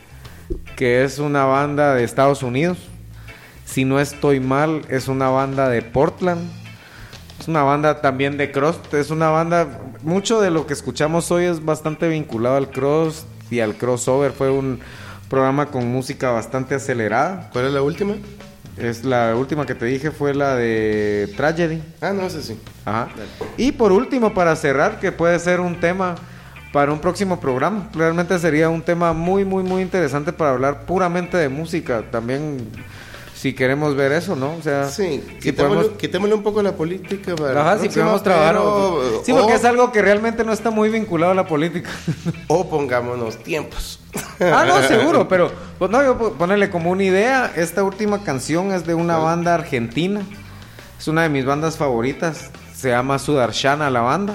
que es una banda de Estados Unidos. Si no estoy mal, es una banda de Portland. Es una banda también de crust. Es una banda... Mucho de lo que escuchamos hoy es bastante vinculado al crust y al crossover. Fue un programa con música bastante acelerada. ¿Cuál es la última? Es la última que te dije, fue la de Tragedy. Ah, no, ese sí. Ajá. Dale. Y por último, para cerrar, que puede ser un tema para un próximo programa. Realmente sería un tema muy, muy, muy interesante para hablar puramente de música. También, si queremos ver eso, ¿no? O sea, Sí, si quitémosle, podemos... quitémosle un poco la política para Ajá, el si próximo, podemos trabajar. pero- o- Sí, porque o, es algo que realmente no está muy vinculado a la política. o pongámonos tiempos. Ah, no, seguro, pero pues no, yo ponerle como una idea. Esta última canción es de una banda argentina. Es una de mis bandas favoritas. Se llama Sudarshana la banda.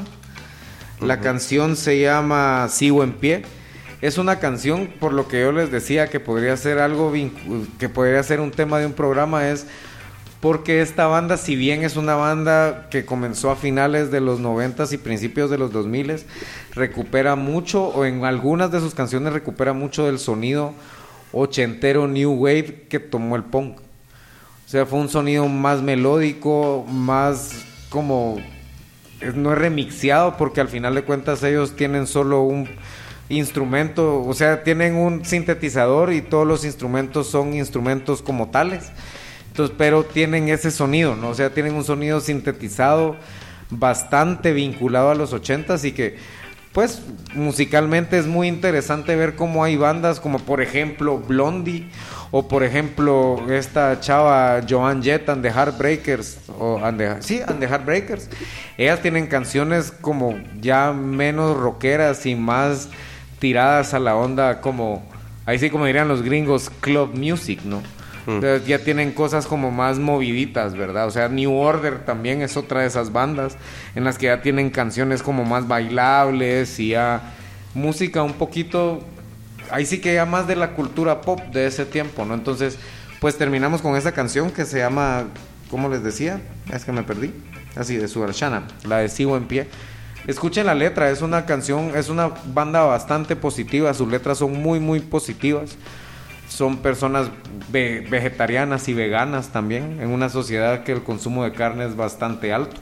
La canción se llama Sigo en pie. Es una canción, por lo que yo les decía, que podría ser algo vincu- que podría ser un tema de un programa, es porque esta banda, si bien es una banda que comenzó a finales de los noventas y principios de los dos miles, recupera mucho, o en algunas de sus canciones recupera mucho del sonido ochentero New Wave que tomó el punk. O sea, fue un sonido más melódico, más como... es- no es remixeado, porque al final de cuentas ellos tienen solo un instrumento, o sea, tienen un sintetizador y todos los instrumentos son instrumentos como tales. Entonces, pero tienen ese sonido, ¿no? O sea, tienen un sonido sintetizado bastante vinculado a los ochentas y que, pues, musicalmente es muy interesante ver cómo hay bandas como, por ejemplo, Blondie, o por ejemplo, esta chava Joan Jett and the Heartbreakers, o and the- sí, and the Heartbreakers. Ellas tienen canciones como ya menos rockeras y más tiradas a la onda como, ahí sí como dirían los gringos, club music, ¿no? Mm. Entonces, ya tienen cosas como más moviditas, ¿verdad? O sea, New Order también es otra de esas bandas en las que ya tienen canciones como más bailables y ya música un poquito, ahí sí que ya más de la cultura pop de ese tiempo, ¿no? Entonces, pues terminamos con esa canción que se llama, ¿cómo les decía? Es que me perdí. Así, de Sudarshana, la de Sigo en pie. Escuchen la letra, es una canción, es una banda bastante positiva, sus letras son muy, muy positivas. Son personas ve- vegetarianas y veganas también, en una sociedad que el consumo de carne es bastante alto.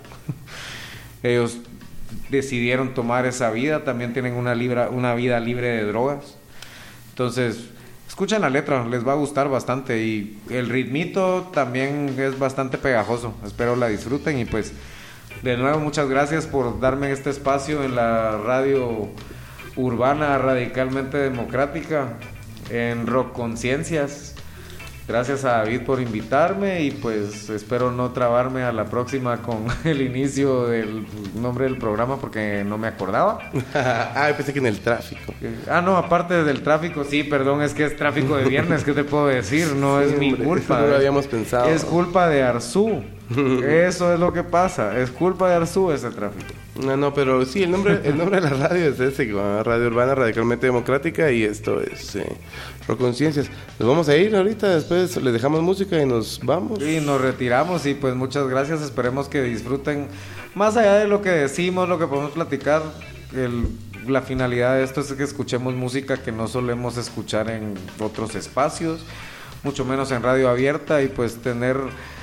Ellos decidieron tomar esa vida, también tienen una, libra, una vida libre de drogas. Entonces, escuchen la letra, les va a gustar bastante. Y el ritmito también es bastante pegajoso, espero la disfruten. Y pues, de nuevo, muchas gracias por darme este espacio en la radio urbana radicalmente democrática, en Rock Conciencias. Gracias a David por invitarme y pues espero no trabarme a la próxima con el inicio del nombre del programa porque no me acordaba. Ah, pensé que en el tráfico. Ah, no, aparte del tráfico, sí, perdón, es que es tráfico de viernes, ¿qué te puedo decir? No Sí, es mi hombre, culpa. no lo habíamos pensado. Es culpa de Arzú. Eso es lo que pasa, es culpa de Arzú ese tráfico. No, no, pero sí, el nombre, el nombre de la radio es ese, ¿no? Radio Urbana Radicalmente Democrática, y esto es eh, Rock Conciencias. Nos vamos a ir ahorita, después les dejamos música y nos vamos. Y nos retiramos y pues muchas gracias, esperemos que disfruten, más allá de lo que decimos, lo que podemos platicar, el, la finalidad de esto es que escuchemos música que no solemos escuchar en otros espacios, mucho menos en radio abierta, y pues tener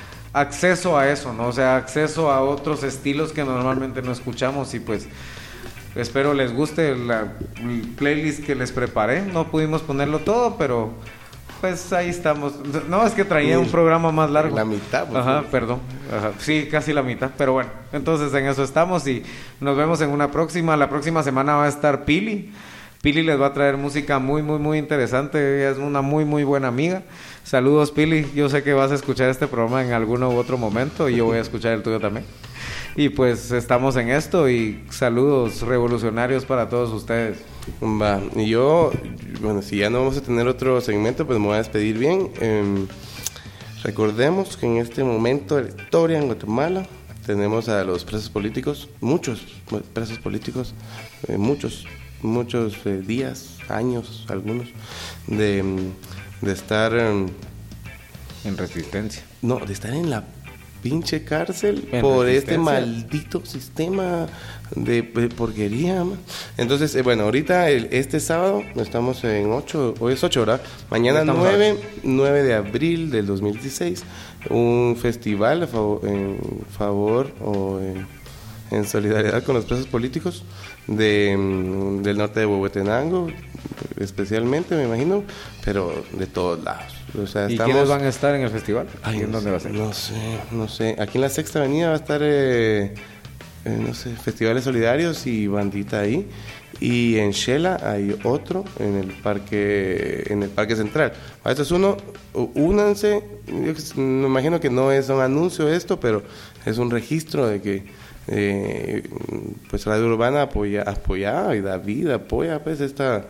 acceso a eso, ¿no? O sea, acceso a otros estilos que normalmente no escuchamos, y pues espero les guste la el playlist que les preparé. No pudimos ponerlo todo, pero pues ahí estamos. No, es que traía un programa más largo. La mitad. Pues, Ajá, sí. perdón. Ajá. Sí, casi la mitad, pero bueno. Entonces en eso estamos y nos vemos en una próxima. La próxima semana va a estar Pili. Pili les va a traer música muy, muy, muy interesante. Ella es una muy, muy buena amiga. Saludos, Pili. Yo sé que vas a escuchar este programa en alguno u otro momento y yo voy a escuchar el tuyo también. Y pues estamos en esto y saludos revolucionarios para todos ustedes. Va, y yo, bueno, si ya no vamos a tener otro segmento, pues me voy a despedir bien. Eh, recordemos que en este momento de la historia en Guatemala tenemos a los presos políticos, muchos presos políticos, eh, muchos, muchos eh, días, años, algunos, de, de estar... Eh, En resistencia. no, de estar en la pinche cárcel En por resistencia. este maldito sistema de, de porquería, man. Entonces, eh, bueno, ahorita el, este sábado estamos en ocho, hoy es ocho, ¿verdad? Mañana Estamos nueve, nueve de abril del dos mil dieciséis, un festival a favor, en favor o en, en solidaridad con los presos políticos de, mm, del norte de Huehuetenango, especialmente, me imagino, pero de todos lados. O sea, ¿Y estamos... quiénes van a estar en el festival? Ay, ¿Y en no dónde sé, va a ser? No sé, no sé. Aquí en la Sexta Avenida va a estar, eh, eh, no sé, Festivales Solidarios y bandita ahí. Y en Shela hay otro en el parque, en el parque central. Ah, esto es uno, u- únanse. Yo que- me imagino que no es un anuncio esto, pero es un registro de que eh, pues Radio Urbana apoya, apoya y David apoya pues esta,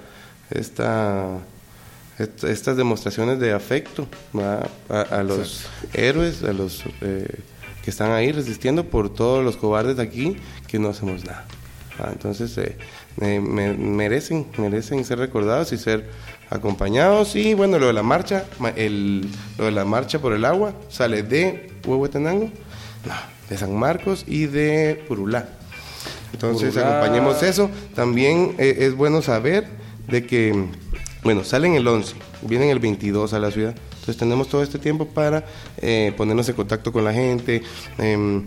esta est- estas demostraciones de afecto, ¿verdad? a, a los héroes, a los eh, que están ahí resistiendo por todos los cobardes de aquí que no hacemos nada. Ah, entonces eh, eh, me- merecen merecen ser recordados y ser acompañados. Y bueno, lo de la marcha, ma- el, lo de la marcha por el agua sale de Huehuetenango, no, de San Marcos y de Purulá. Entonces Purulá. acompañemos eso. También eh, es bueno saber de que, bueno, salen el once, vienen el veintidós a la ciudad. Entonces tenemos todo este tiempo para eh, ponernos en contacto con la gente, eh,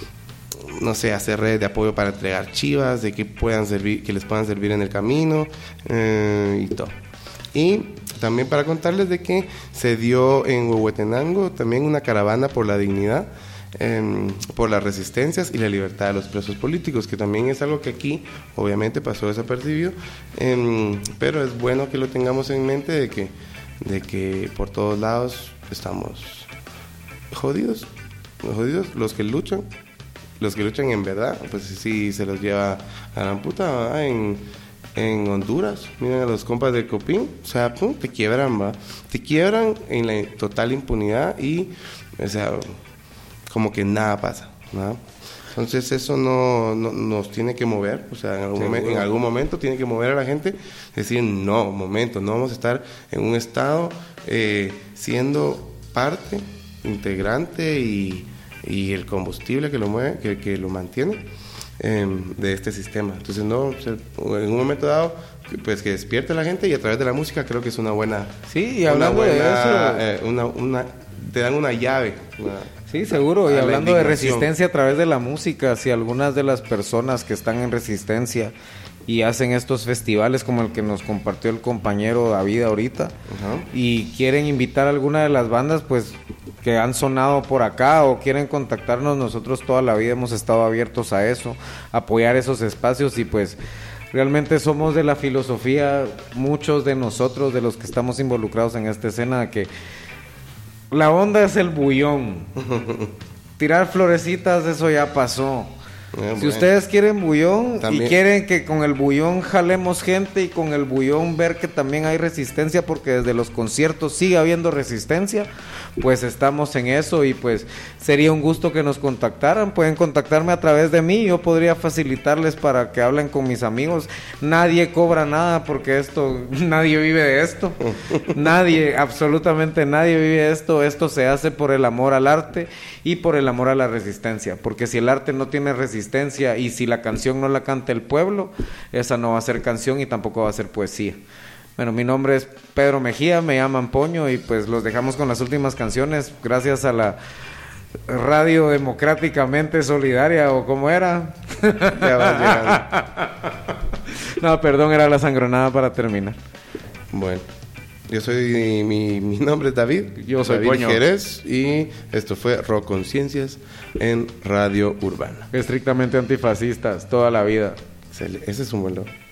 no sé, hacer redes de apoyo para entregar chivas, de que puedan servir, que les puedan servir en el camino eh, y todo. Y también para contarles de que se dio en Huehuetenango también una caravana por la dignidad, eh, por las resistencias y la libertad de los presos políticos, que también es algo que aquí obviamente pasó desapercibido, eh, pero es bueno que lo tengamos en mente de que, de que por todos lados estamos jodidos, jodidos, los que luchan, los que luchan en verdad, pues sí se los lleva a la puta, ¿verdad? En, en Honduras, miren a los compas de Copín, o sea, pum, te quiebran, va, te quiebran en la total impunidad y, o sea, como que nada pasa, ¿verdad? Entonces eso no, no nos tiene que mover, o sea, en algún, momen- en algún momento tiene que mover a la gente, decir, no, momento, no vamos a estar en un estado eh, siendo parte, integrante y, y el combustible que lo mueve, que, que lo mantiene eh, de este sistema. Entonces no, o sea, en un momento dado, pues que despierte a la gente y a través de la música creo que es una buena... Sí, y una hablando de buena, eso... eh, una, una, te dan una llave. Una, Sí, seguro. Y a la hablando de indignación. resistencia a través de la música, si algunas de las personas que están en resistencia y hacen estos festivales como el que nos compartió el compañero David ahorita, Ajá. y quieren invitar a alguna de las bandas pues que han sonado por acá o quieren contactarnos, nosotros toda la vida hemos estado abiertos a eso, apoyar esos espacios y pues realmente somos de la filosofía, muchos de nosotros, de los que estamos involucrados en esta escena, que La onda es el bullón. Tirar florecitas, eso ya pasó. Eh, si bueno. ustedes quieren bullón también. Y quieren que con el bullón jalemos gente y con el bullón ver que también hay resistencia, porque desde los conciertos sigue habiendo resistencia, pues estamos en eso y pues sería un gusto que nos contactaran. Pueden contactarme a través de mí, yo podría facilitarles para que hablen con mis amigos. Nadie cobra nada porque esto, nadie vive de esto. Nadie, absolutamente nadie vive de esto. Esto se hace por el amor al arte y por el amor a la resistencia, porque si el arte no tiene resistencia y si la canción no la canta el pueblo, esa no va a ser canción y tampoco va a ser poesía. Bueno, mi nombre es Pedro Mejía, me llaman Poño y pues los dejamos con las últimas canciones, gracias a la Radio Democráticamente Solidaria, o cómo era. Ya va llegando. No, perdón, era la sangronada para terminar. Bueno, yo soy, mi, mi nombre es David. Yo soy David Poño Jerez y esto fue Rock Conciencias en Radio Urbana. Estrictamente antifascistas, toda la vida. Ese es un buen logro.